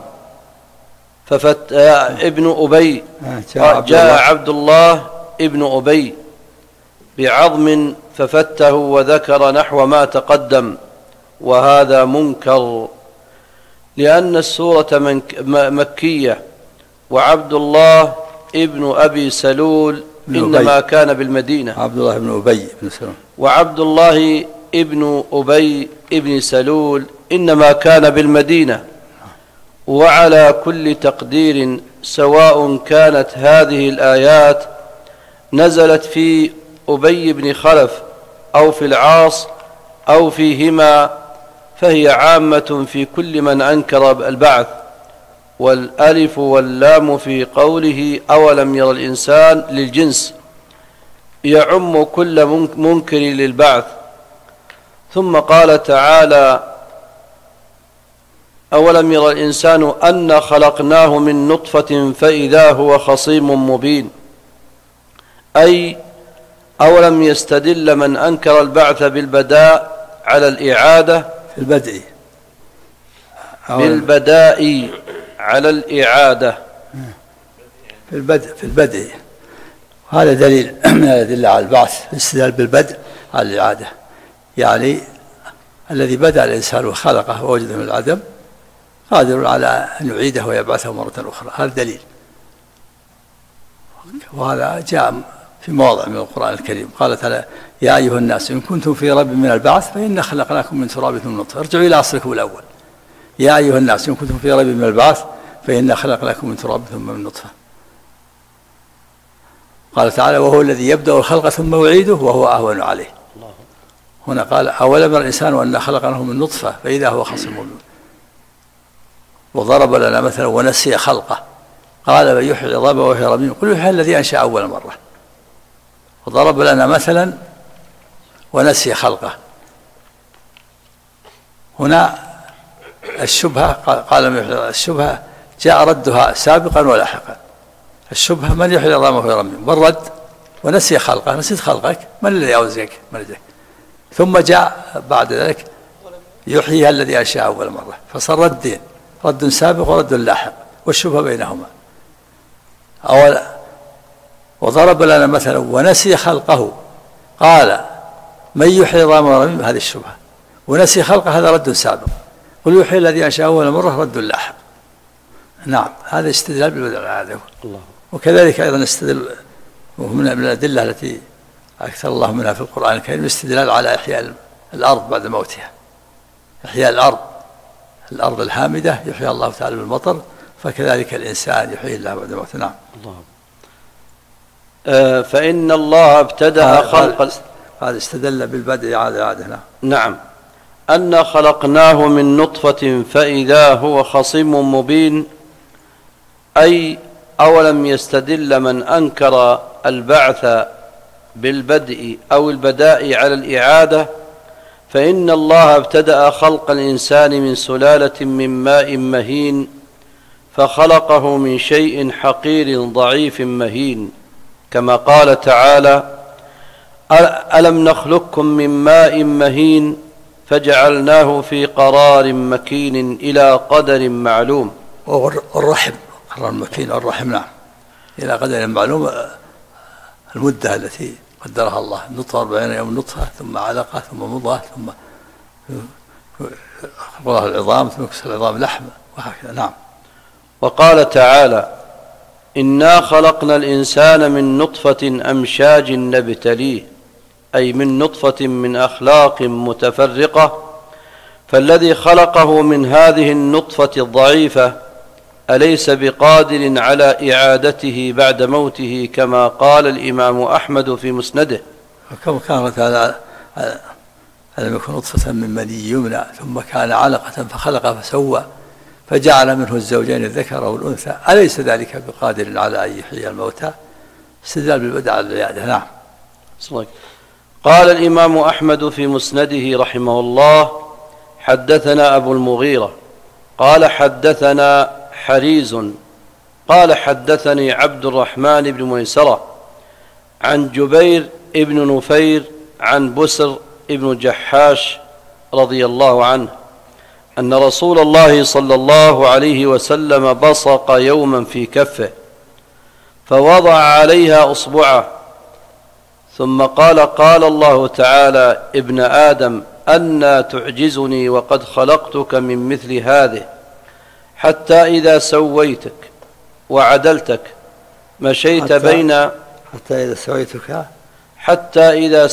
ابن أبي جاء عبد الله ابن أبي بعظم ففته وذكر نحو ما تقدم، وهذا منكر لأن السورة مكية، وعبد الله ابن أبي سلول إنما كان بالمدينة. عبد الله بن أبي بن سلول. وعبد الله ابن أبي ابن سلول إنما كان بالمدينة. وعلى كل تقدير سواء كانت هذه الآيات نزلت في أبي بن خلف أو في العاص أو فيهما فهي عامة في كل من أنكر البعث. والألف واللام في قوله أولم ير الإنسان للجنس يعم كل منكر للبعث. ثم قال تعالى: أولم ير الإنسان أنا خلقناه من نطفة فإذا هو خصيم مبين، أي أولم يستدل من أنكر البعث بالبداء على الإعادة بالبداء على الإعادة في البدء. هذا دليل من الأدلة على البعث، الاستدلال بالبدء على الإعادة، يعني الذي بدأ الإنسان وخلقه ووجده من العدم قادر على أن يعيده ويبعثه مرة أخرى. هذا دليل، وهذا جاء في مواضع من القرآن الكريم. قال تعالى: يا أيها الناس إن كنتم في ريب من البعث فإنا خلقناكم من تراب ثم نطفة ارجعوا إلى أصلكم الأول. يا أيها الناس إن كنتم في ريب من البعث فإنا خلقناكم من تراب ثم من نطفة. قال تعالى: وهو الذي يبدأ الخلق ثم يعيده وهو أهون عليه. هنا قال: أولم ير الإنسان أنا خلقناه من نطفة فإذا هو خصيم مبين. وضرب لنا مثلا ونسي خلقه قال: من يحيي العظام وهي رميم قل يحيي الذي أنشأ أول مرة. وضرب لنا مثلا ونسي خلقه. هنا الشبهة قال: الشبهة جاء ردها سابقا ولاحقا. الشبهة: من يحيي العظام وهي رميم؟ والرد: ونسي خلقه. نسيت خلقك، من الذي أوزعك؟ ثم جاء بعد ذلك: يحييها الذي أنشأ أول مرة. فصار ردين، رد سابق ورد لاحق، والشبهة بينهما. وضرب لنا مثلا ونسي خلقه قال: من يحيي العظام وهي رميم؟ هذه الشبهة. ونسي خلقه هذا رد سابق. قل يحيي الذي أنشأ أول مرة رد لاحق. نعم، هذا استدلال بالبدء العادة. وكذلك أيضا استدل من الأدلة التي أكثر الله منها في القرآن الكريم الاستدلال على إحياء الأرض بعد موتها. إحياء الأرض الهامدة يحيي الله تعالى بالمطر، فكذلك الإنسان يحيي الله بعد موته. نعم. فإن الله ابتدأ خلق هذا استدل بالبدء عادة. نعم. أنا خلقناه من نطفة فإذا هو خصيم مبين، أي أولم يستدل من أنكر البعث بالبدء أو البداء على الإعادة فإن الله ابتدأ خلق الإنسان من سلالة من ماء مهين فخلقه من شيء حقير ضعيف مهين، كما قال تعالى: ألم نخلقكم من ماء مهين فجعلناه في قرار مكين إلى قدر معلوم. والرحم قرار مكين، والرحم نعم إلى قدر معلوم، المدة التي قدرها الله، نطفة 40 يوم نطفة، ثم علقة، ثم مضغة، ثم خلق العظام، ثم يكسر العظام لحم، وهكذا. نعم. وقال تعالى: إنا خلقنا الإنسان من نطفة أمشاج نبتليه، أي من نطفة من أخلاق متفرقة، فالذي خلقه من هذه النطفة الضعيفة أليس بقادر على إعادته بعد موته، كما قال الإمام أحمد في مسنده. كما كان تعالى: ألم يكن نطفة من مني يمنى ثم كان علقة فخلق فسوى فجعل منه الزوجين الذكر والأنثى أليس ذلك بقادر على أن يحيي الموتى؟ استدلال بالبدء على العيادة. نعم. قال الإمام أحمد في مسنده رحمه الله: حدثنا أبو المغيرة قال حدثنا حريز قال حدثني عبد الرحمن بن ميسرة عن جبير ابن نفير عن بسر ابن جحاش رضي الله عنه أن رسول الله صلى الله عليه وسلم بصق يوما في كفه فوضع عليها أصبعه، ثم قال: قال الله تعالى: ابن آدم أنى تعجزني وقد خلقتك من مثل هذه، حتى إذا سويتك وعدلتك مشيت بين حتى إذا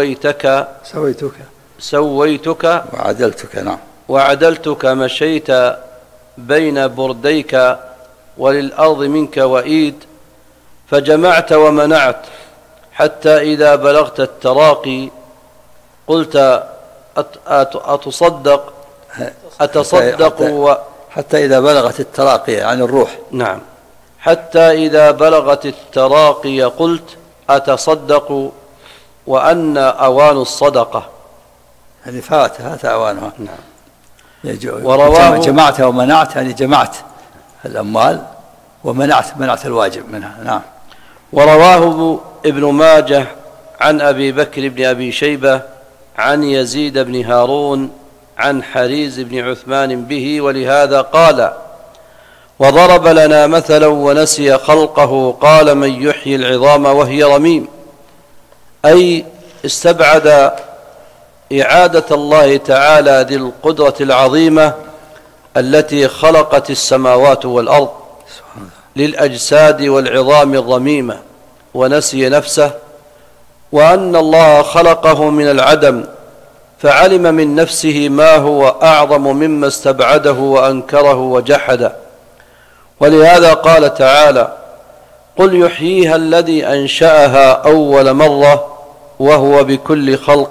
سويتك وعدلتك. نعم. وعدلتك مشيت بين برديك وللأرض منك وإيد، فجمعت ومنعت، حتى إذا بلغت التراقي قلت: أتصدق حتى إذا بلغت التراقي عن الروح. نعم. حتى إذا بلغت التراقي قلت: أتصدق وأن أوان الصدقة، يعني فات أوانها. نعم. ورواه جمعت ومنعت، يعني جمعت الأموال ومنعت الواجب منها. نعم. ورواه ابن ماجه عن أبي بكر بن أبي شيبة عن يزيد بن هارون عن حريز بن عثمان به، ولهذا قال: وضرب لنا مثلا ونسي خلقه قال: من يحيي العظام وهي رميم، أي استبعد إعادة الله تعالى ذي القدرة العظيمة التي خلقت السماوات والأرض للأجساد والعظام الرميمة، ونسي نفسه، وأن الله خلقه من العدم فعلم من نفسه ما هو أعظم مما استبعده وأنكره وجحده. ولهذا قال تعالى: قل يحييها الذي أنشأها أول مرة وهو بكل خلق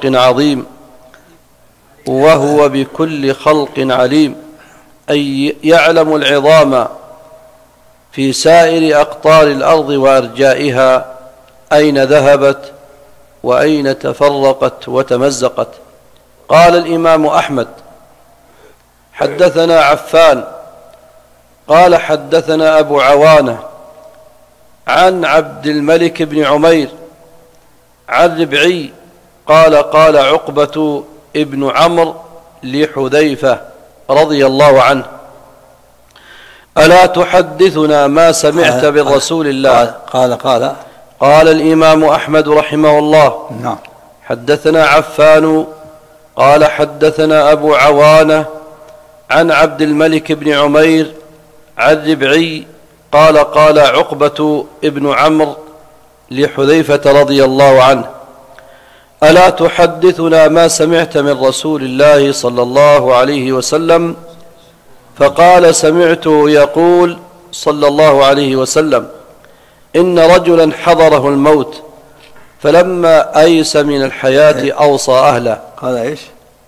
عليم، أي يعلم العظام في سائر أقطار الأرض وأرجائها أين ذهبت وأين تفرقت وتمزقت. قال الإمام أحمد: حدثنا عفان قال حدثنا أبو عوانة عن عبد الملك بن عمير عن ربعي قال: قال عقبة ابن عمرو لحذيفة رضي الله عنه: ألا تحدثنا ما سمعت بالرسول الله؟ قال الإمام أحمد رحمه الله: نعم. حدثنا عفان قال حدثنا أبو عوانة عن عبد الملك بن عمير عن ربعي قال: قال عقبة ابن عمرو لحذيفة رضي الله عنه: ألا تحدثنا ما سمعت من رسول الله صلى الله عليه وسلم؟ فقال: سمعته يقول صلى الله عليه وسلم: إن رجلا حضره الموت فلما أيس من الحياة أوصى أهله. قال إيش؟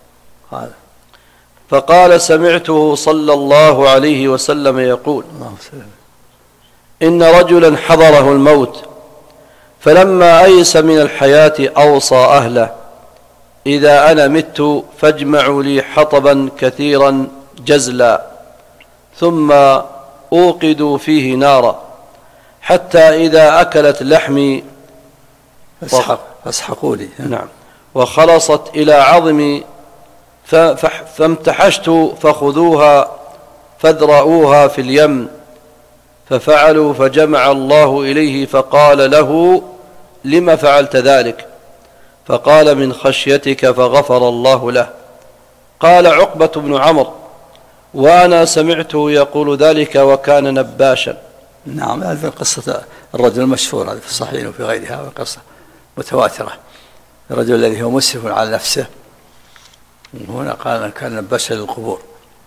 فقال: سمعته صلى الله عليه وسلم يقول: إن رجلا حضره الموت فلما أيس من الحياة أوصى أهله: إذا أنا مت فاجمعوا لي حطبا كثيرا جزلا ثم أوقدوا فيه نارا حتى إذا أكلت لحمي فاسحقوا لي. نعم وخلصت إلى عظمي فامتحشت فخذوها فاذرؤوها في اليم. ففعلوا فجمع الله إليه فقال له لم فعلت ذلك؟ فقال من خشيتك فغفر الله له. قال عقبة بن عمرو وأنا سمعته يقول ذلك وكان نباشا. نعم هذه قصة الرجل المشهور هذه في الصحيحين وفي غيرها قصة متواترة. الرجل الذي هو مسرف على نفسه وهنا قال أن كان نباشا للقبور.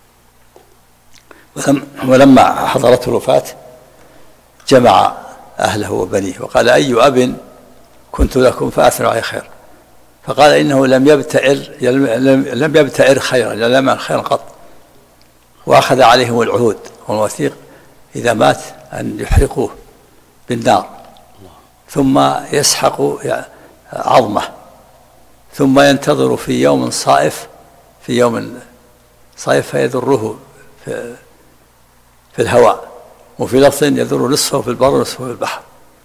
ولما حضرته الوفاة جمع أهله وبنيه وقال أي أب كنت لكم فأثنوا عليه خير. فقال إنه لم يبتئر خيرا لم يعمل خيرا قط. وأخذ عليهم العهود والوثيق إذا مات أن يحرقوه بالنار ثم يسحقوا عظمه ثم ينتظر في يوم صائف فيذره في الهواء وفي لفظ يذر نصفه في البر ونصفه في البحر.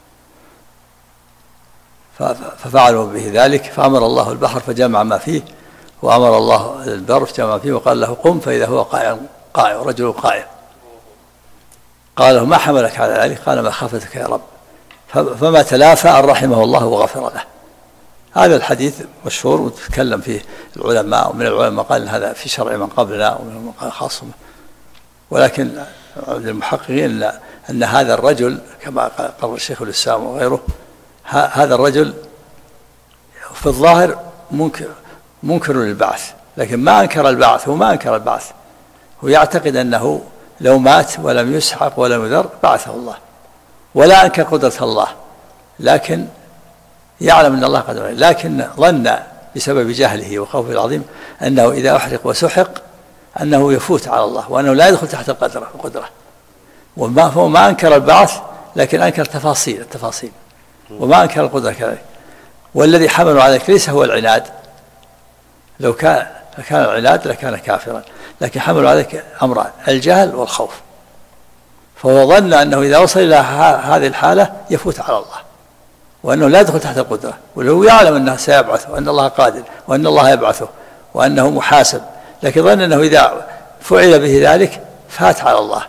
ففعلوا به ذلك فأمر الله البحر فجمع ما فيه وأمر الله البر فجمع ما فيه وقال له قم فإذا هو قائم رجل قائم. قال له ما حملك على ذلك؟ قال ما خافتك يا رب. فما تلافى أن رحمه الله وغفر له. هذا الحديث مشهور وتكلم فيه العلماء ومن العلماء قال هذا في شرع من قبلنا ومن قال خاص. ولكن المحققين أن هذا الرجل كما قال الشيخ الإسلام وغيره هذا الرجل في الظاهر منكر للبعث لكن ما أنكر البعث. وما أنكر البعث هو يعتقد أنه لو مات ولم يسحق ولم يذر بعثه الله ولا أنكر قدرة الله لكن يعلم أن الله قدر عليه. لكن ظن بسبب جهله وخوفه العظيم أنه إذا أحرق وسحق أنه يفوت على الله وأنه لا يدخل تحت القدرة. فهو ما أنكر البعث لكن أنكر التفاصيل وما أنكر القدرة كذلك. والذي حملوا على ذلك ليس هو العناد. لو كان العناد لكان كافرا لكن حملوا على ذلك أمران الجهل والخوف. فهو ظن أنه إذا وصل إلى هذه الحالة يفوت على الله وأنه لا يدخل تحت القدرة ولو يعلم أنه سيبعث وأن الله قادر وأن الله يبعثه وأنه محاسب لكن ظن أنه إذا فعل به ذلك فات على الله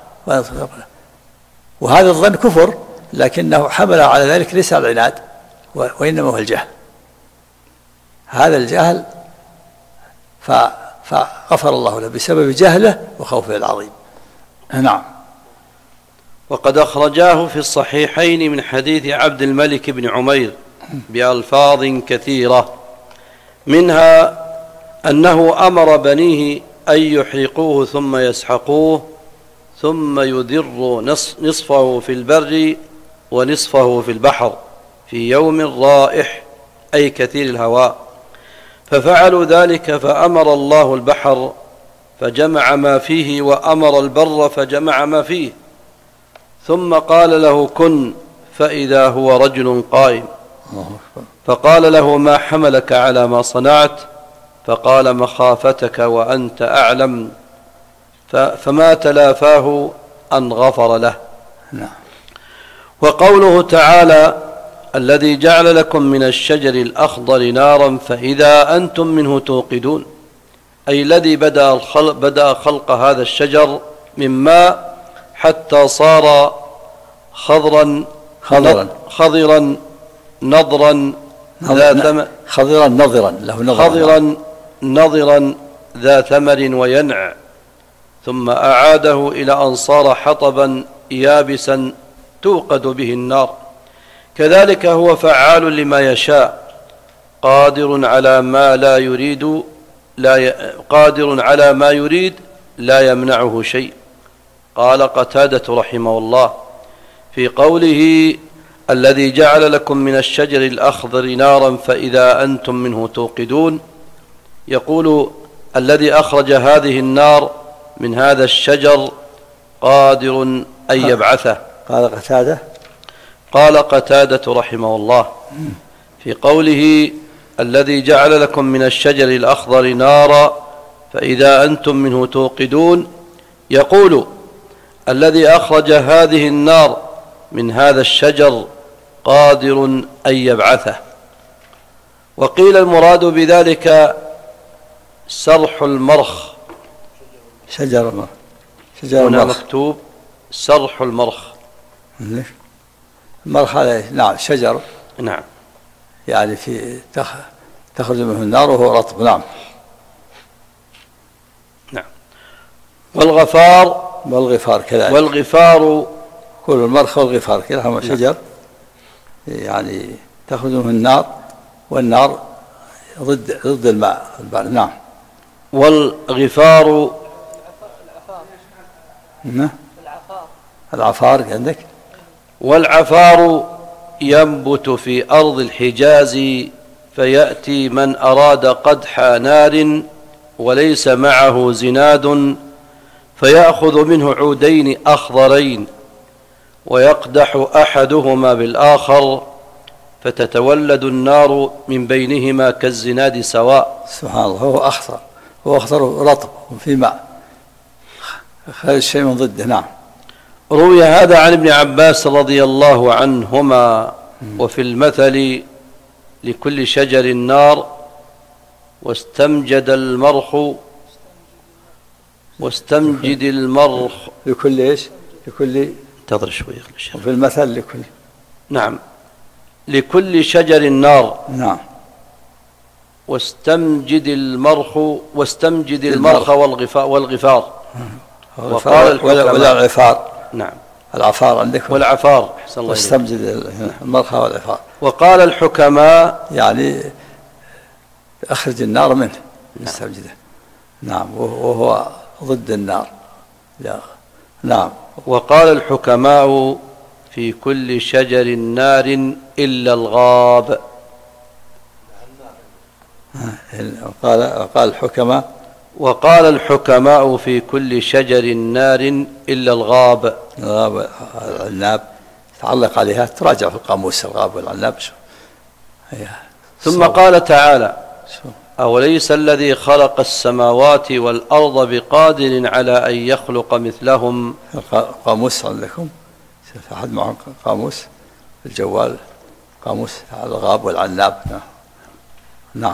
وهذا الظن كفر. لكنه حمل على ذلك ليس العناد وإنما هو الجهل. هذا الجهل فغفر الله له بسبب جهله وخوفه العظيم. نعم. وقد أخرجاه في الصحيحين من حديث عبد الملك بن عمير بألفاظ كثيرة منها أنه أمر بنيه أن يحرقوه ثم يسحقوه ثم يدر نصفه في البر ونصفه في البحر في يوم رائح أي كثير الهواء. ففعلوا ذلك فأمر الله البحر فجمع ما فيه وأمر البر فجمع ما فيه ثم قال له كن فإذا هو رجل قائم. فقال له ما حملك على ما صنعت؟ فقال مخافتك وأنت أعلم. فما تلافاه أن غفر له. وقوله تعالى الذي جعل لكم من الشجر الأخضر نارا فإذا أنتم منه توقدون أي الذي بدأ خلق هذا الشجر من ماء حتى صار خضرا نضرا ذا ثمر وينع ثم أعاده إلى أن صار حطبا يابسا توقد به النار. كذلك هو فعال لما يشاء قادر على ما يريد لا يمنعه شيء. قال قتادة رحمه الله في قوله الذي جعل لكم من الشجر الأخضر نارا فإذا أنتم منه توقدون يقول الذي أخرج هذه النار من هذا الشجر قادر أن يبعثه. قال قتادة رحمه الله في قوله الذي جعل لكم من الشجر الأخضر نارا فإذا أنتم منه توقدون يقول الذي أخرج هذه النار من هذا الشجر قادر أن يبعثه. وقيل المراد بذلك سرح المرخ، شجر هنا المرخ مكتوب سرح المرخ. المرخ هذا نعم شجر، نعم، يعني تخرج منه النار وهو رطب. نعم. نعم. والغفار كذلك. والغفار كل المرخ والغفار كلاهما شجر، يعني تخرج منه النار، والنار ضد الماء. نعم. والغفار العفار عندك. والعفار ينبت في أرض الحجاز فيأتي من أراد قدح نار وليس معه زناد فيأخذ منه عودين أخضرين ويقدح أحدهما بالآخر فتتولد النار من بينهما كالزناد سواء. سبحان الله. هو أخضر رطب وفي ماء، خير الشيء من ضده. نعم. روي هذا عن ابن عباس رضي الله عنهما. وفي المثل لكل شجر نار واستمجد المرخ لكل ايش؟ لكل انتظر شوي. وفي المثل لكل. نعم. لكل شجر نار. نعم. واستمجد المرخ والغفار. وقال ولا العفار. نعم. العفار عندكم. والعفار. واستمجد المرخ والعفار. وقال الحكماء يعني أخرج النار منه. استمجده. نعم. وهو ضد النار. لا. نعم. وقال الحكماء في كل شجر نار إلا الغاب. وقال الحكماء في كل شجر نار إلا الغاب. الغاب العناب تعلق عليها، تراجع في القاموس الغاب والعناب. ثم قال تعالى أوليس الذي خلق السماوات والأرض بقادر على أن يخلق مثلهم. قاموس عندكم؟ أحد معه قاموس في الجوال؟ قاموس الغاب والعناب. نعم.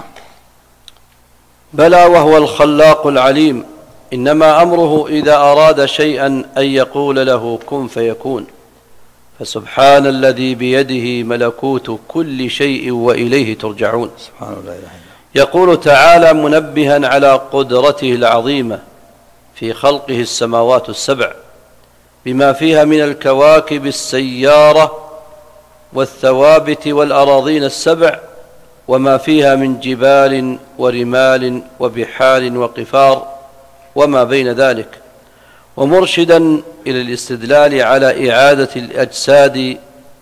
بلى وهو الخلاق العليم، إنما أمره إذا أراد شيئا أن يقول له كن فيكون. فسبحان الذي بيده ملكوت كل شيء وإليه ترجعون. سبحان الله. يقول تعالى منبها على قدرته العظيمة في خلقه السماوات السبع بما فيها من الكواكب السيارة والثوابت والأراضين السبع وما فيها من جبال ورمال وبحار وقفار وما بين ذلك، ومرشدا إلى الاستدلال على إعادة الأجساد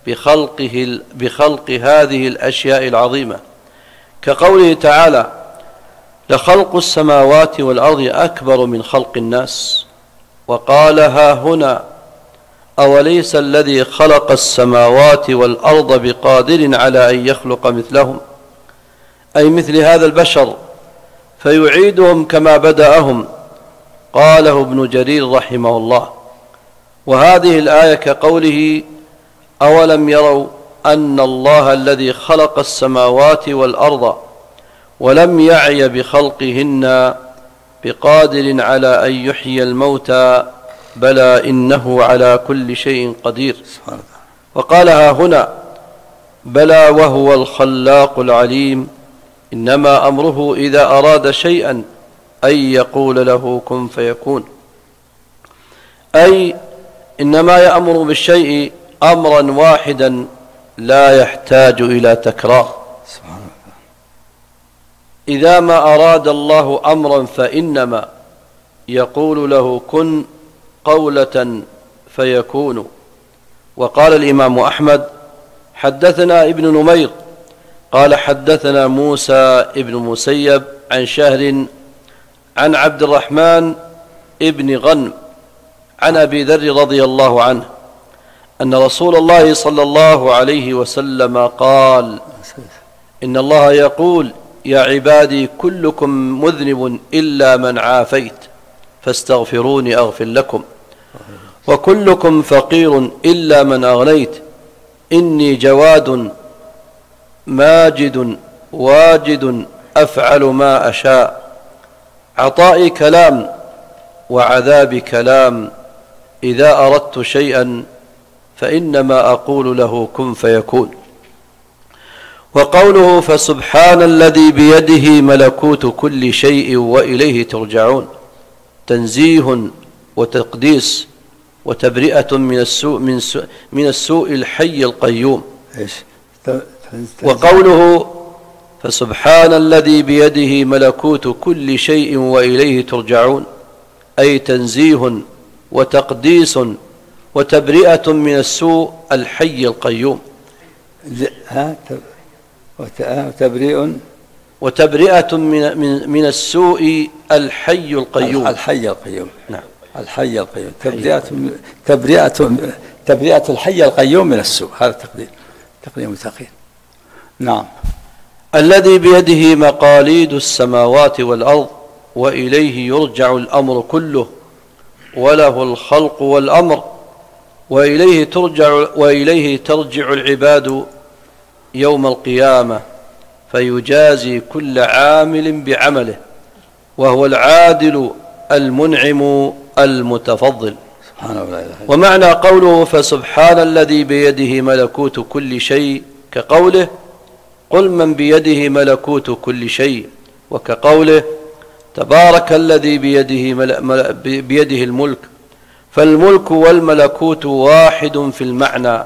بخلق هذه الأشياء العظيمة، كقوله تعالى لخلق السماوات والأرض أكبر من خلق الناس. وقال ها هنا أوليس الذي خلق السماوات والأرض بقادر على أن يخلق مثلهم، أي مثل هذا البشر فيعيدهم كما بدأهم. قاله ابن جرير رحمه الله. وهذه الآية كقوله أولم يروا أن الله الذي خلق السماوات والأرض ولم يعي بخلقهن بقادر على أن يحيي الموتى بلى إنه على كل شيء قدير. وقالها هنا بلى وهو الخلاق العليم، إنما أمره إذا أراد شيئا أن يقول له كن فيكون، أي إنما يأمر بالشيء أمرا واحدا لا يحتاج إلى تكرار. إذا ما أراد الله أمرا فإنما يقول له كن قولة فيكون. وقال الإمام أحمد حدثنا ابن نمير قال حدثنا موسى ابن مسيب عن شهر عن عبد الرحمن ابن غنم عن أبي ذر رضي الله عنه أن رسول الله صلى الله عليه وسلم قال إن الله يقول يا عبادي كلكم مذنب إلا من عافيت فاستغفروني أغفر لكم وكلكم فقير إلا من أغنيت إني جواد ماجد واجد أفعل ما أشاء عطائي كلام وعذابي كلام إذا أردت شيئا فإنما أقول له كن فيكون. وقوله فسبحان الذي بيده ملكوت كل شيء وإليه ترجعون تنزيه وتقديس وتبرئة من السوء الحي القيوم. وقوله فسبحان الذي بيده ملكوت كل شيء وإليه ترجعون أي تنزيه وتقديس وتبرئة من السوء الحي القيوم. وتبرئة من السوء الحي القيوم. الحي القيوم. نعم. الحي القيوم. تبرئة الحي القيوم من السوء. هذا تقديم وتأخير. نعم. الذي بيده مقاليد السماوات والأرض وإليه يرجع الأمر كله وله الخلق والأمر وإليه ترجع العباد يوم القيامة فيجازي كل عامل بعمله وهو العادل المنعم المتفضل. ومعنى قوله فسبحان الذي بيده ملكوت كل شيء كقوله قل من بيده ملكوت كل شيء وكقوله تبارك الذي بيده الملك فالملك والملكوت واحد في المعنى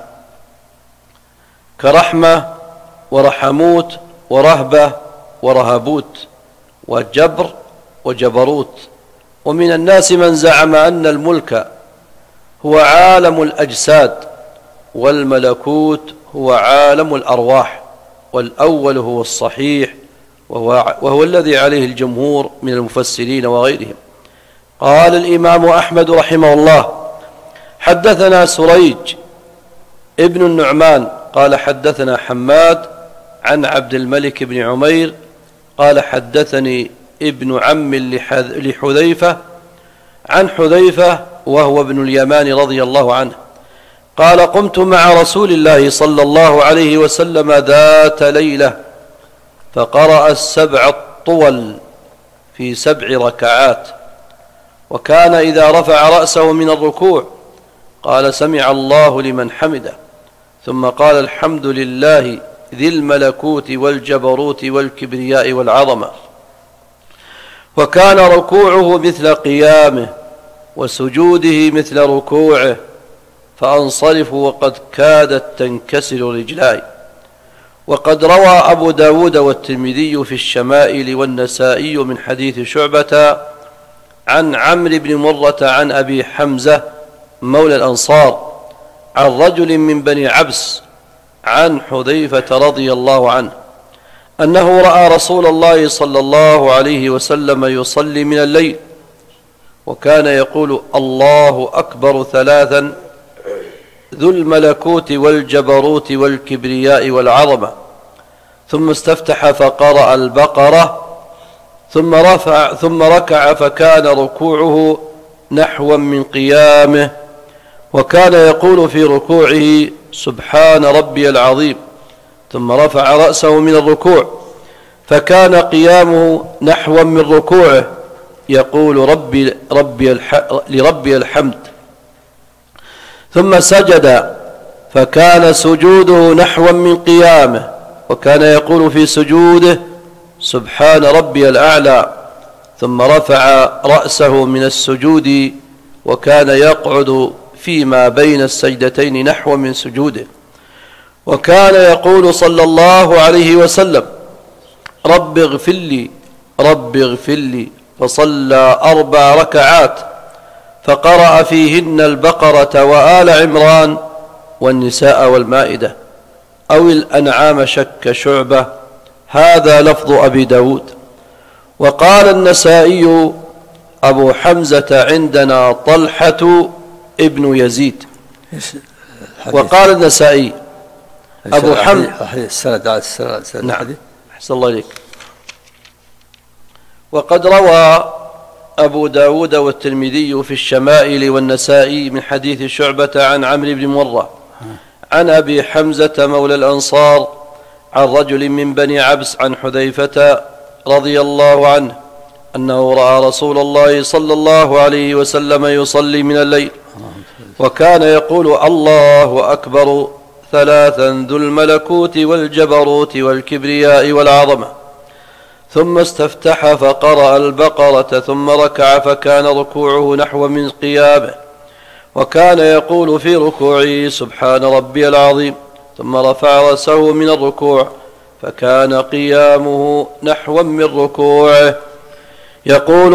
كرحمة ورحموت ورهبة ورهبوت وجبر وجبروت. ومن الناس من زعم أن الملك هو عالم الأجساد والملكوت هو عالم الأرواح والأول هو الصحيح وهو الذي عليه الجمهور من المفسرين وغيرهم. قال الإمام أحمد رحمه الله حدثنا سريج ابن النعمان قال حدثنا حماد عن عبد الملك بن عمير قال حدثني ابن عم لحذيفة عن حذيفة وهو ابن اليمان رضي الله عنه قال قمت مع رسول الله صلى الله عليه وسلم ذات ليلة فقرأ 7 الطول في 7 ركعات وكان إذا رفع رأسه من الركوع قال سمع الله لمن حمده ثم قال الحمد لله ذي الملكوت والجبروت والكبرياء والعظمة وكان ركوعه مثل قيامه وسجوده مثل ركوعه فأنصرف وقد كادت تنكسر رجلاي. وقد روى أبو داود والترمذي في الشمائل والنسائي من حديث شعبة عن عمرو بن مرة عن أبي حمزة مولى الأنصار عن رجل من بني عبس عن حذيفة رضي الله عنه أنه رأى رسول الله صلى الله عليه وسلم يصلي من الليل وكان يقول الله أكبر 3 ذو الملكوت والجبروت والكبرياء والعظمة ثم استفتح فقرأ البقرة ثم ركع فكان ركوعه نحوا من قيامه وكان يقول في ركوعه سبحان ربي العظيم ثم رفع رأسه من الركوع فكان قيامه نحوا من ركوعه يقول لربي الحمد ثم سجد فكان سجوده نحوا من قيامه وكان يقول في سجوده سبحان ربي الأعلى ثم رفع رأسه من السجود وكان يقعد فيما بين السجدتين نحو من سجوده وكان يقول صلى الله عليه وسلم رب اغفر لي رب اغفر لي فصلى 4 ركعات فقرأ فيهن البقرة وآل عمران والنساء والمائدة أو الأنعام شك شعبة. هذا لفظ أبي داود. وقال النسائي أبو حمزة عندنا طلحة ابن يزيد. وقال النسائي أبو حمزة السند على السند. نعم أحسن الله إليك. وقد روى أبو داود والترمذي في الشمائل والنسائي من حديث شعبة عن عمرو بن مرة عن أبي حمزة مولى الأنصار عن رجل من بني عبس عن حذيفة رضي الله عنه أنه رأى رسول الله صلى الله عليه وسلم يصلي من الليل وكان يقول الله أكبر ثلاثا ذو الملكوت والجبروت والكبرياء والعظمة، ثم استفتح فقرأ البقرة ثم ركع فكان ركوعه نحو من قيامه، وكان يقول في ركوعه سبحان ربي العظيم، ثم رفع رأسه من الركوع فكان قيامه نحو من ركوعه يقول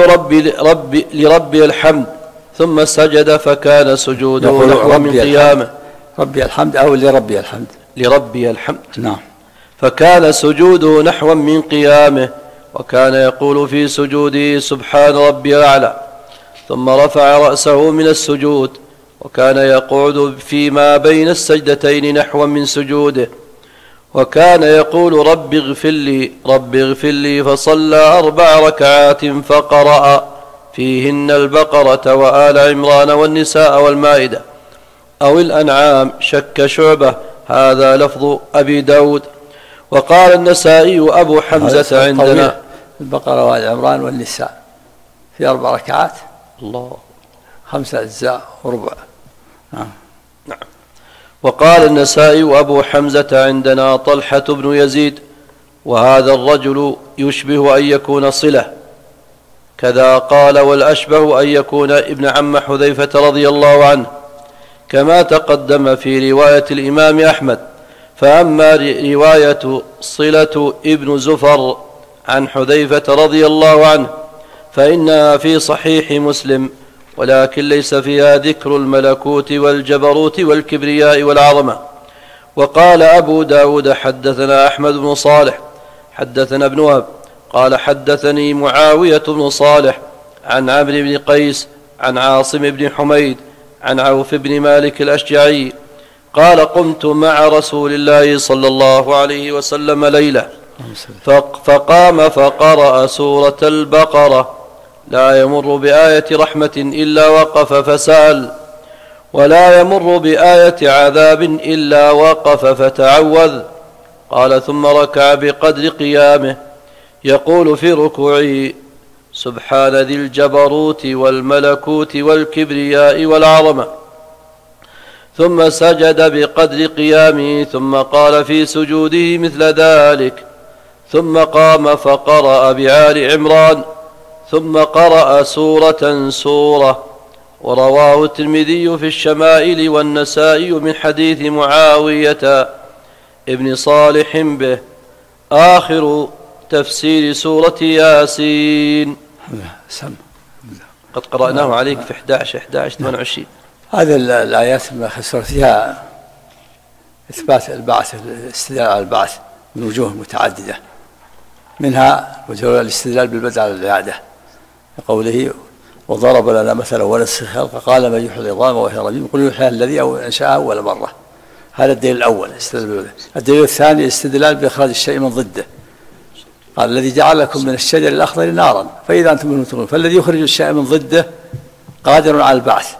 لربي الحمد، ثم سجد فكان سجوده نحو من قيامه. ربي الحمد أو لربي الحمد؟ لربي الحمد. نعم. فكان سجوده نحو من قيامه، وكان يقول في سجوده سبحان ربي الأعلى، ثم رفع رأسه من السجود وكان يقعد فيما بين السجدتين نحو من سجوده، وكان يقول رب اغفر لي رب اغفر لي، فصلى 4 ركعات فقرأ فيهن البقرة وآل عمران والنساء والمائدة أو الأنعام، شك شعبة، هذا لفظ أبي داود. وقال النسائي أبو حمزة عندنا البقرة وآل عمران والنساء في 4 ركعات، الله 5 أجزاء وربع. نعم. وقال النسائي أبو حمزة عندنا طلحة بن يزيد، وهذا الرجل يشبه أن يكون صلة، كذا قال والأشبه أن يكون ابن عم حذيفة رضي الله عنه، كما تقدم في رواية الإمام أحمد. فأما رواية صلة ابن زفر عن حذيفة رضي الله عنه فإنها في صحيح مسلم، ولكن ليس فيها ذكر الملكوت والجبروت والكبرياء والعظمة. وقال أبو داود حدثنا أحمد بن صالح حدثنا ابن وهب قال حدثني معاوية بن صالح عن عمرو بن قيس عن عاصم بن حميد عن عوف بن مالك الأشجعي قال قمت مع رسول الله صلى الله عليه وسلم ليلة فقام فقرأ سورة البقرة، لا يمر بآية رحمة إلا وقف فسأل، ولا يمر بآية عذاب إلا وقف فتعوذ. قال ثم ركع بقدر قيامه يقول في ركوعه سبحان ذي الجبروت والملكوت والكبرياء والعظمة، ثم سجد بقدر قيامه، ثم قال في سجوده مثل ذلك، ثم قام فقرأ بآل عمران، ثم قرأ سورة. ورواه الترمذي في الشمائل والنسائي من حديث معاوية ابن صالح به. آخر تفسير سورة ياسين. قد قرأناه عليك في 11-28. هذه الآيات ما خسر فيها إثبات البعث، الاستدلال على البعث من وجوه متعددة، منها وجه الاستدلال بالبدء على العادة، قوله وضرب لنا مثلا ونسخ خلقه قال من يحيي العظام وهي رميم قل يحييها الذي أنشأها أول مرة. هذا الدليل الأول. الدليل الثاني الاستدلال بإخراج الشيء من ضده، قال الذي جعل لكم من الشجر الأخضر نارا فإذا أنتم منه تنظرون، فالذي يخرج الشيء من ضده قادر على البعث.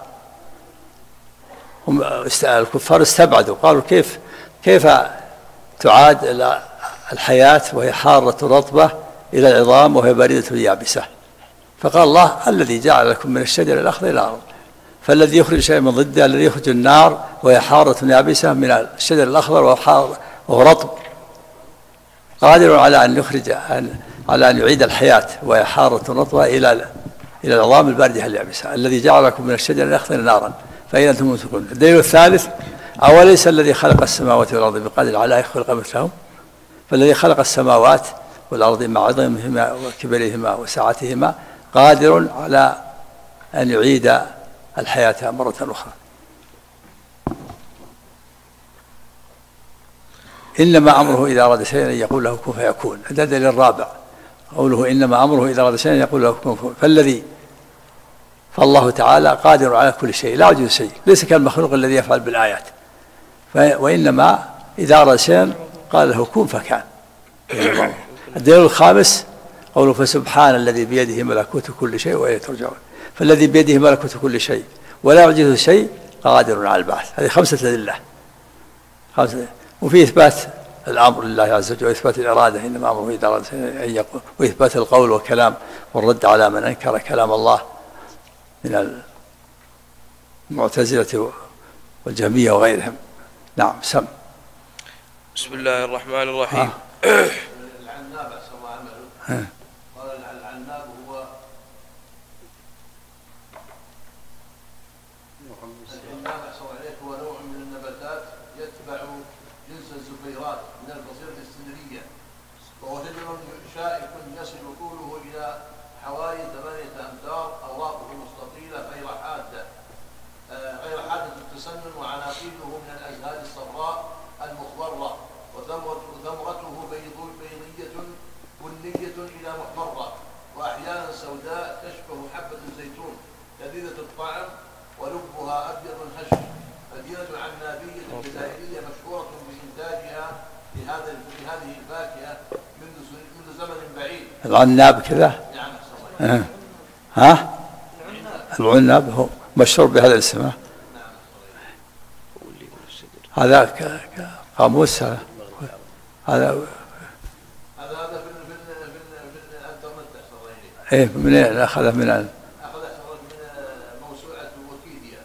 هم الكفار استبعدوا، قالوا كيف تعاد الحياة وهي حارة رطبة إلى العظام وهي باردة يابسة؟ فقال الله الذي جعل لكم من الشجر الأخضر نارا، فالذي يخرج شيء من ضده الذي يخرج النار وهي حارة يابسة من الشجر الأخضر وهو رطب، قادر على أن يخرج على أن يعيد الحياة وهي حارة رطبة إلى العظام الباردة اليابسة. الذي جعل لكم من الشجر الأخضر نارا فإذا أنتم منه. الدليل الثالث أوليس الذي خلق السماوات والأرض بقادر على أن يخلق مثلهم؟ فالذي خلق السماوات والأرض مع عظمهما وكبرهما وسعتهما قادر على أن يعيد الحياة مرة أخرى. إنما أمره إذا أراد شيئا أن يقول له كن فيكون. هذا الدليل الرابع، قوله إنما أمره إذا أراد شيئا أن يقول له كن فيكون. فالله تعالى قادر على كل شيء، لا يوجد شيء ليس كالمخلوق الذي يفعل بالآيات، وإنما إذا أراد شيئا قال له كن فكان. الدليل الخامس قوله فسبحان الذي بيده ملكوت كل شيء وإليه ترجعون. فالذي بيده ملكوت كل شيء ولا يعجزه شيء قادر على البعث. هذه 5 أدلة. وفي إثبات الأمر لله عز وجل وإثبات الإرادة، إنما أمره إذا أراد أن يقول، وإثبات القول والكلام والرد على من أنكر كلام الله من المعتزلة والجهمية وغيرهم. نعم. سم. بسم الله الرحمن الرحيم. العناب أحسن الله عمله. قال العناب هو نوع من النباتات يتبع جنس الزفيرات من البصيرة السدرية، وهو شجر شائك يصل طوله إلى حوالي 8 أمتار، أوراقه مستطيلة غير حادة التسنن، وعناقيده من الأزهار الصفراء المخضرة، وثمرته بيضية بنية إلى محمرة، وأحيانا سوداء تشبه حبة الزيتون لذيذة الطعم، ولبها أبيض هش. مدينة عنابية الجزائرية مشهورة بإنتاجها لهذه الفاكهة منذ زمن بعيد. العناب كذا. نعم. ها؟ العناب هو مشهور بهذا الاسم. هذا قاموس. هذا في الانترنت أحسن. ايه منين اخذه؟ من موسوعة وكيديا.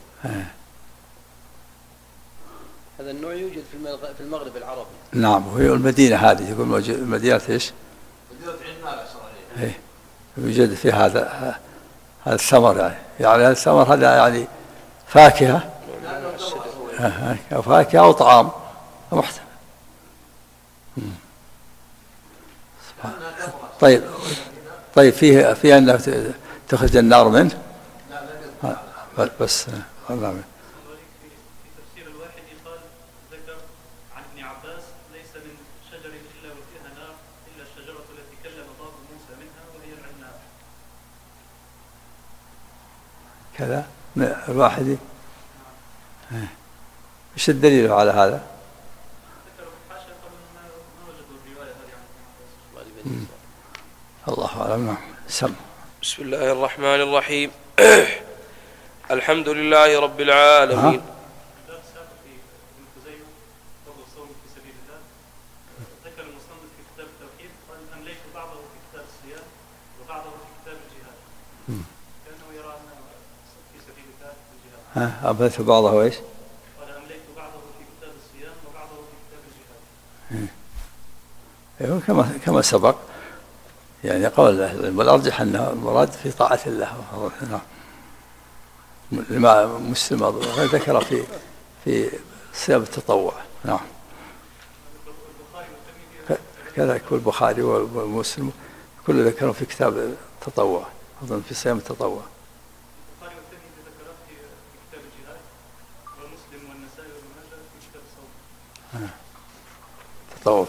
هذا النوع يوجد في المغرب العربي. نعم. وهي المدينة هذه يقول مدينة ايش؟ مدينة عناب أحسن. ايه يوجد في هذا الثمر، يعني هذا الثمر هذا يعني فاكهة فاكهة وطعام محتمل. طيب فيه أنه تخرج النار منه. بس الله. تفسير الواحد قال ذكر عن ابن عباس ليس من شجر إلا وفيها نار إلا الشجرة التي كلم الله موسى منها وهي العناب. كذا الواحد. ايش الدليل على هذا؟ ذكروا في الحاشية قالوا ما وجدوا الرواية هذه عن ابن عباس. الله أعلم. نعم. سم. بسم الله الرحمن الرحيم. الحمد لله رب العالمين. ذكر المصنف في كتاب التوحيد قال أمليت بعضه في كتاب الصيام وبعضه في كتاب الجهاد، كأنه يرى أنه في سبيل الله الجهاد. أمليت بعضه ايش؟ قال أمليت بعضه في كتاب الصيام وبعضه في كتاب الجهاد. كما سبق، يعني قول والأرجح أنه المراد في طاعة الله. لما مسلم ذكر في صيام التطوع. نعم. كذا كل البخاري والمسلم كل ذكروا في كتاب التطوع، أظن في صيام التطوع. البخاري والترمذي ذكره في كتاب الجهاد، ومسلم والنسائي وابن ماجه في كتاب الصوم. التطوع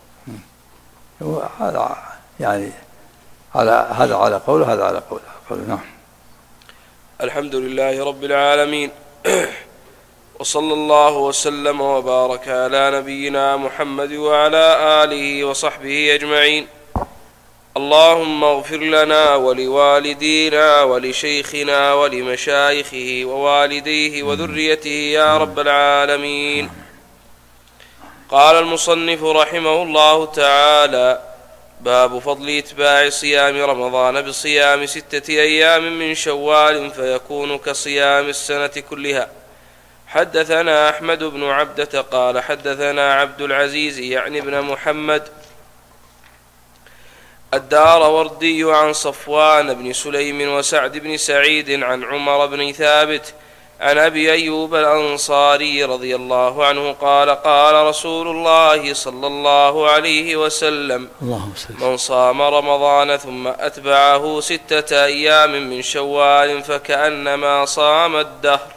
هذا يعني هذا على قوله، هذا على قوله. نعم. الحمد لله رب العالمين. وصلى الله وسلم وبارك على نبينا محمد وعلى آله وصحبه أجمعين. اللهم اغفر لنا ولوالدينا ولشيخنا ولمشايخه ووالديه وذريته يا رب العالمين. قال المصنف رحمه الله تعالى: باب فضل إتباع صيام رمضان بصيام 6 أيام من شوال فيكون كصيام السنة كلها. حدثنا أحمد بن عبدة قال حدثنا عبد العزيز يعني ابن محمد الداروردي عن صفوان بن سليم وسعد بن سعيد عن عمر بن ثابت عن أبي أيوب الأنصاري رضي الله عنه قال: قال رسول الله صلى الله عليه وسلم: من صام رمضان ثم أتبعه 6 أيام من شوال فكأنما صام الدهر.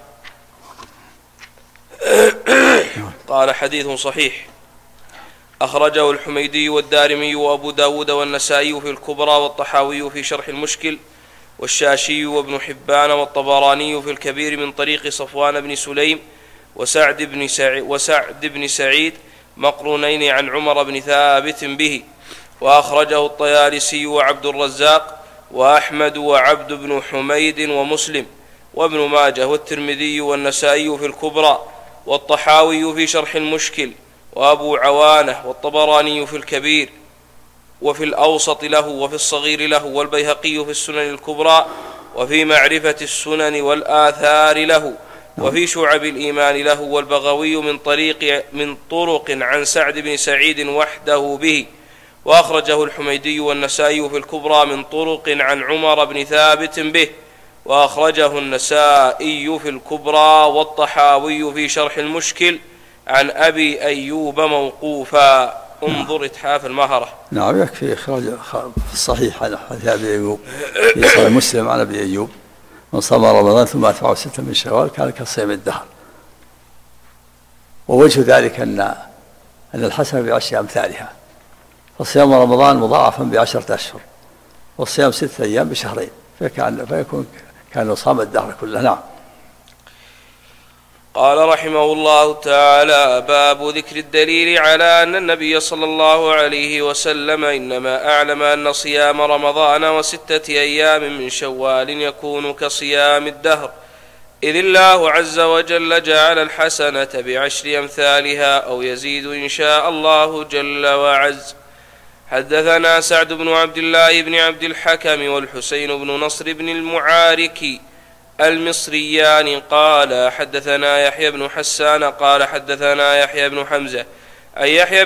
قال: حديث صحيح، أخرجه الحميدي والدارمي وأبو داود والنسائي في الكبرى والطحاوي في شرح المشكل والشاشي وابن حبان والطبراني في الكبير من طريق صفوان بن سليم وسعد بن سعيد مقرونين عن عمر بن ثابت به. وأخرجه الطيالسي وعبد الرزاق وأحمد وعبد بن حميد ومسلم وابن ماجه والترمذي والنسائي في الكبرى والطحاوي في شرح المشكل وأبو عوانة والطبراني في الكبير وفي الأوسط له وفي الصغير له والبيهقي في السنن الكبرى وفي معرفة السنن والآثار له وفي شعب الإيمان له والبغوي من طرق عن سعد بن سعيد وحده به وأخرجه الحميدي والنسائي في الكبرى من طرق عن عمر بن ثابت به وأخرجه النسائي في الكبرى والطحاوي في شرح المشكل عن أبي أيوب موقوفا. انظر إتحاف المهرة. نعم يكفي إخراج في الصحيح على حديث أبي أيوب في صحيح مسلم عن أبي أيوب من صام رمضان ثم أتبعه 6 من شوال كان كصيام الدهر. ووجه ذلك أن الحسنة ب10 أمثالها، فصيام رمضان مضاعفا ب10 أشهر والصيام 6 أيام بشهرين فيكون كان صام الدهر كله. نعم. قال رحمه الله تعالى: باب ذكر الدليل على أن النبي صلى الله عليه وسلم إنما أعلم أن صيام رمضان و6 أيام من شوال يكون كصيام الدهر، إذ الله عز وجل جعل الحسنة ب10 أمثالها أو يزيد إن شاء الله جل وعز. حدثنا سعد بن عبد الله بن عبد الحكم والحسين بن نصر بن المعاركي المصريان قال حدثنا يحيى بن حسان قال حدثنا يحيى بن حمزة عن يحيى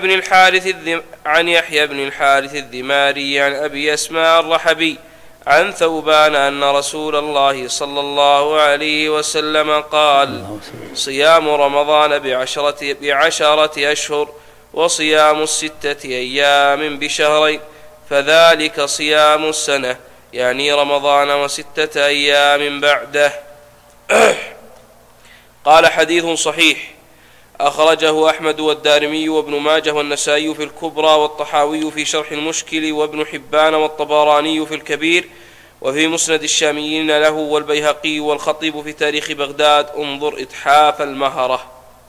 بن الحارث الذماري عن أبي أسماء الرحبي عن ثوبان أن رسول الله صلى الله عليه وسلم قال: صيام رمضان ب10 أشهر وصيام 6 أيام بشهرين، فذلك صيام السنة، يعني رمضان و6 أيام بعده. قال: حديث صحيح، أخرجه أحمد والدارمي وابن ماجه والنسائي في الكبرى والطحاوي في شرح المشكل وابن حبان والطبراني في الكبير وفي مسند الشاميين له والبيهقي والخطيب في تاريخ بغداد. انظر إتحاف المهرة.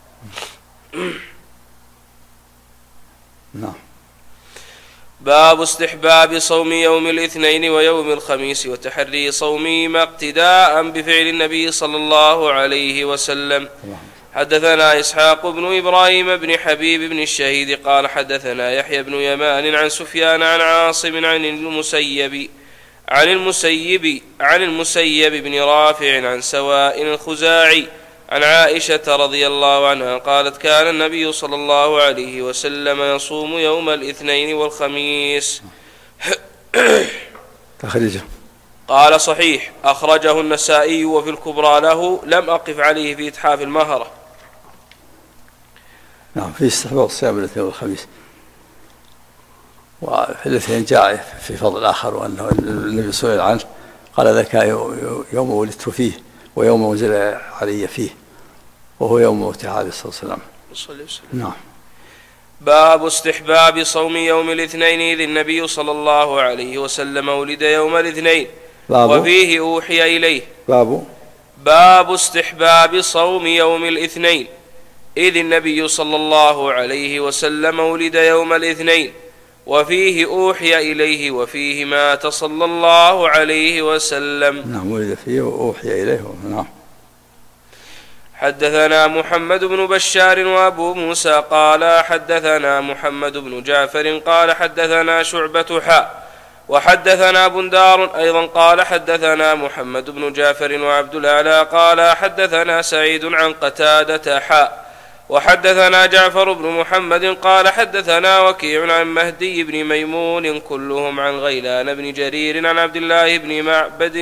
باب استحباب صوم يوم الاثنين ويوم الخميس وتحري صومهما اقتداء بفعل النبي صلى الله عليه وسلم. حدثنا إسحاق بن إبراهيم بن حبيب بن الشهيد قال حدثنا يحيى بن يمان عن سفيان عن عاصم عن المسيب بن رافع عن سواء الخزاعي عن عائشة رضي الله عنها قالت: كان النبي صلى الله عليه وسلم يصوم يوم الاثنين والخميس. تخريجه. قال: صحيح، أخرجه النسائي وفي الكبرى له، لم أقف عليه في إتحاف المهرة. نعم، في استحباب صيام الاثنين والخميس، وفي الاثنين جاء في فضل آخر وأنه النبي سئل عنه قال: ذاك يوم ولدت فيه ويوم أنزل علي فيه، وهو يوم موته عليه الصلاة والسلام. نعم. باب استحباب صوم يوم الاثنين، إذ النبي صلى الله عليه وسلم ولد يوم الاثنين وفيه أوحي إليه. باب استحباب صوم يوم الاثنين، إذ النبي صلى الله عليه وسلم ولد يوم الاثنين وفيه أوحي إليه وفيه مات صلى الله عليه وسلم. نعم، ولد فيه وأوحي إليه. نعم. حدثنا محمد بن بشار وأبو موسى قال حدثنا محمد بن جعفر قال حدثنا شعبة وحدثنا بندار أيضا قال حدثنا محمد بن جعفر وعبد الأعلى قال حدثنا سعيد عن قتادة وحدثنا جعفر بن محمد قال حدثنا وكيع عن مهدي بن ميمون كلهم عن غيلان بن جرير عن عبد الله بن معبد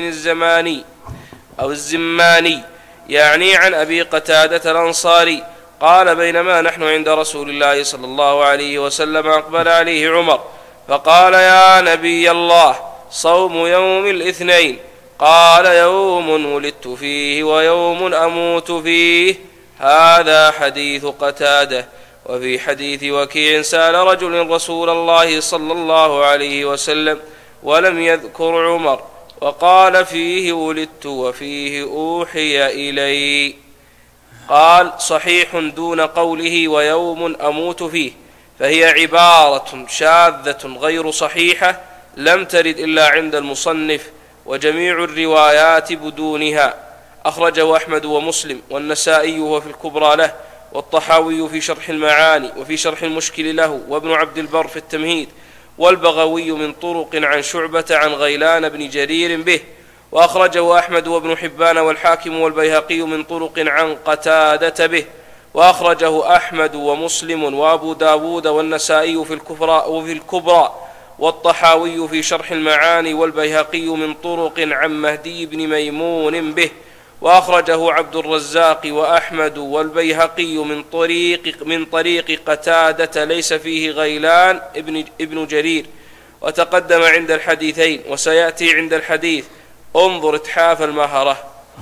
الزماني يعني عن أبي قتادة الأنصاري قال: بينما نحن عند رسول الله صلى الله عليه وسلم أقبل عليه عمر فقال: يا نبي الله، صوم يوم الاثنين. قال: يوم ولدت فيه ويوم أموت فيه. هذا حديث قتادة. وفي حديث وكيع: سأل رجل رسول الله صلى الله عليه وسلم ولم يذكر عمر، وقال: فيه ولدت وفيه أوحي إلي. قال: صحيح دون قوله ويوم أموت فيه، فهي عبارة شاذة غير صحيحة لم ترد إلا عند المصنف، وجميع الروايات بدونها. أخرجه أحمد ومسلم والنسائي وهو في الكبرى له، والطحاوي في شرح المعاني وفي شرح المشكل له، وابن عبد البر في التمهيد، والبغوي من طرق عن شعبة عن غيلان بن جرير به. وأخرجه أحمد وابن حبان والحاكم والبيهقي من طرق عن قتادة به. وأخرجه أحمد ومسلم وأبو داود والنسائي في الكبرى والطحاوي في شرح المعاني، والبيهقي من طرق عن مهدي بن ميمون به. وأخرجه عبد الرزاق وأحمد والبيهقي من طريق قتادة ليس فيه غيلان ابن جرير، وتقدم عند الحديثين وسيأتي عند الحديث. انظر إتحاف المهرة.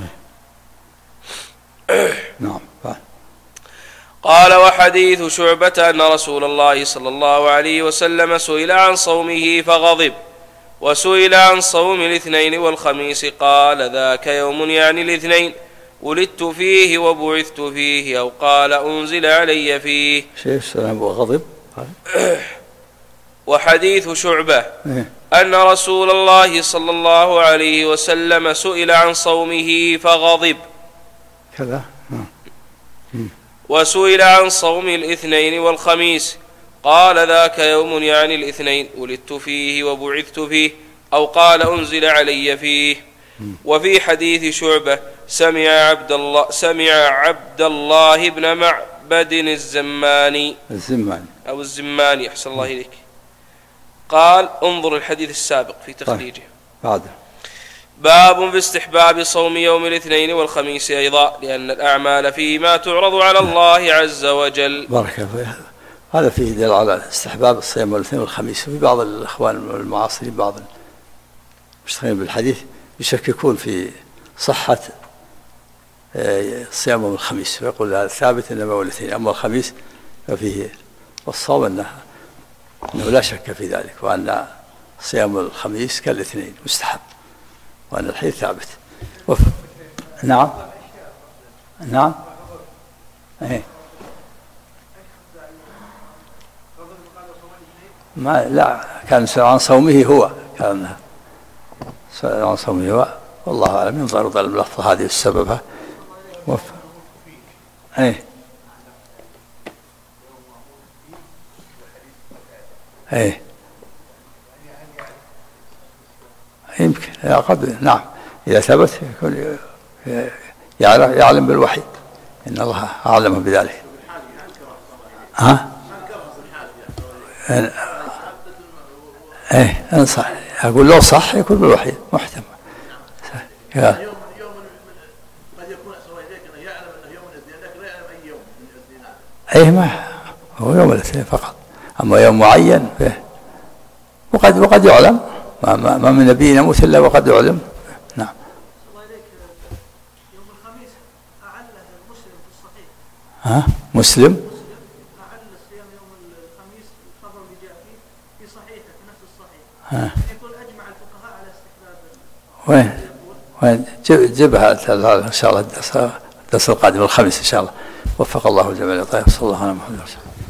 نعم. قال: وحديث شعبة أن رسول الله صلى الله عليه وسلم سئل عن صومه فغضب، وسئل عن صوم الاثنين والخميس قال: ذاك يوم يعني الاثنين ولدت فيه وبعثت فيه، أو قال: أنزل علي فيه. وغضب. وحديث شعبة أن رسول الله صلى الله عليه وسلم سئل عن صومه فغضب كذا، وسئل عن صوم الاثنين والخميس قال: ذاك يوم يعني الاثنين ولدت فيه وبعثت فيه، أو قال: أنزل علي فيه. وفي حديث شعبة سمع عبد الله بن معبد الزماني أو الزماني أحسن الله إليك قال: انظر الحديث السابق في تخريجه. باب في استحباب صوم يوم الاثنين والخميس أيضا، لأن الأعمال فيه ما تعرض على الله عز وجل. بارك الله فيك. هذا فيه دليل على استحباب الصيام والاثنين والخميس. وفي بعض الإخوان المعاصرين بعض المشتغلين بالحديث يشككون في صحة صيام يوم الخميس، ويقول هذا ثابت إنما هو الاثنين، أما الخميس ففيه والصوم أنه لا شك في ذلك، وأن صيام الخميس كالاثنين مستحب، وأن الحديث ثابت. نعم. ما لا كان عن صومه هو، كان عن صومه هو، والله أعلم. ينظر اللفظة هذه السببها. يمكن قد نعم، إذا ثبت يكون يعلم بالوحي، إن الله أعلم بذلك. انصح. أقول لو صح يكون بالوحي محتمل. يوم قد يكون أسوأ إليك أنه يعلم أنه يوم الاثنين، لكن لا يعلم أي يوم من الاثنين. ما هو يوم الاثنين فقط، أما يوم معين وقد يعلم. ما من نبي يموت إلا وقد يعلم. نعم. الله إليك. يوم الخميس أعله مسلم في الصحيح. مسلم أعل صيام يوم الخميس الخبر اللي جاء فيه في صحيحه في نفس الصحيح. يقول أجمع الفقهاء على استحباب. وين جبها إن شاء الله الدرس القادم الخميس إن شاء الله. وفق الله الجميع. طيب، صلى الله عليه وسلم.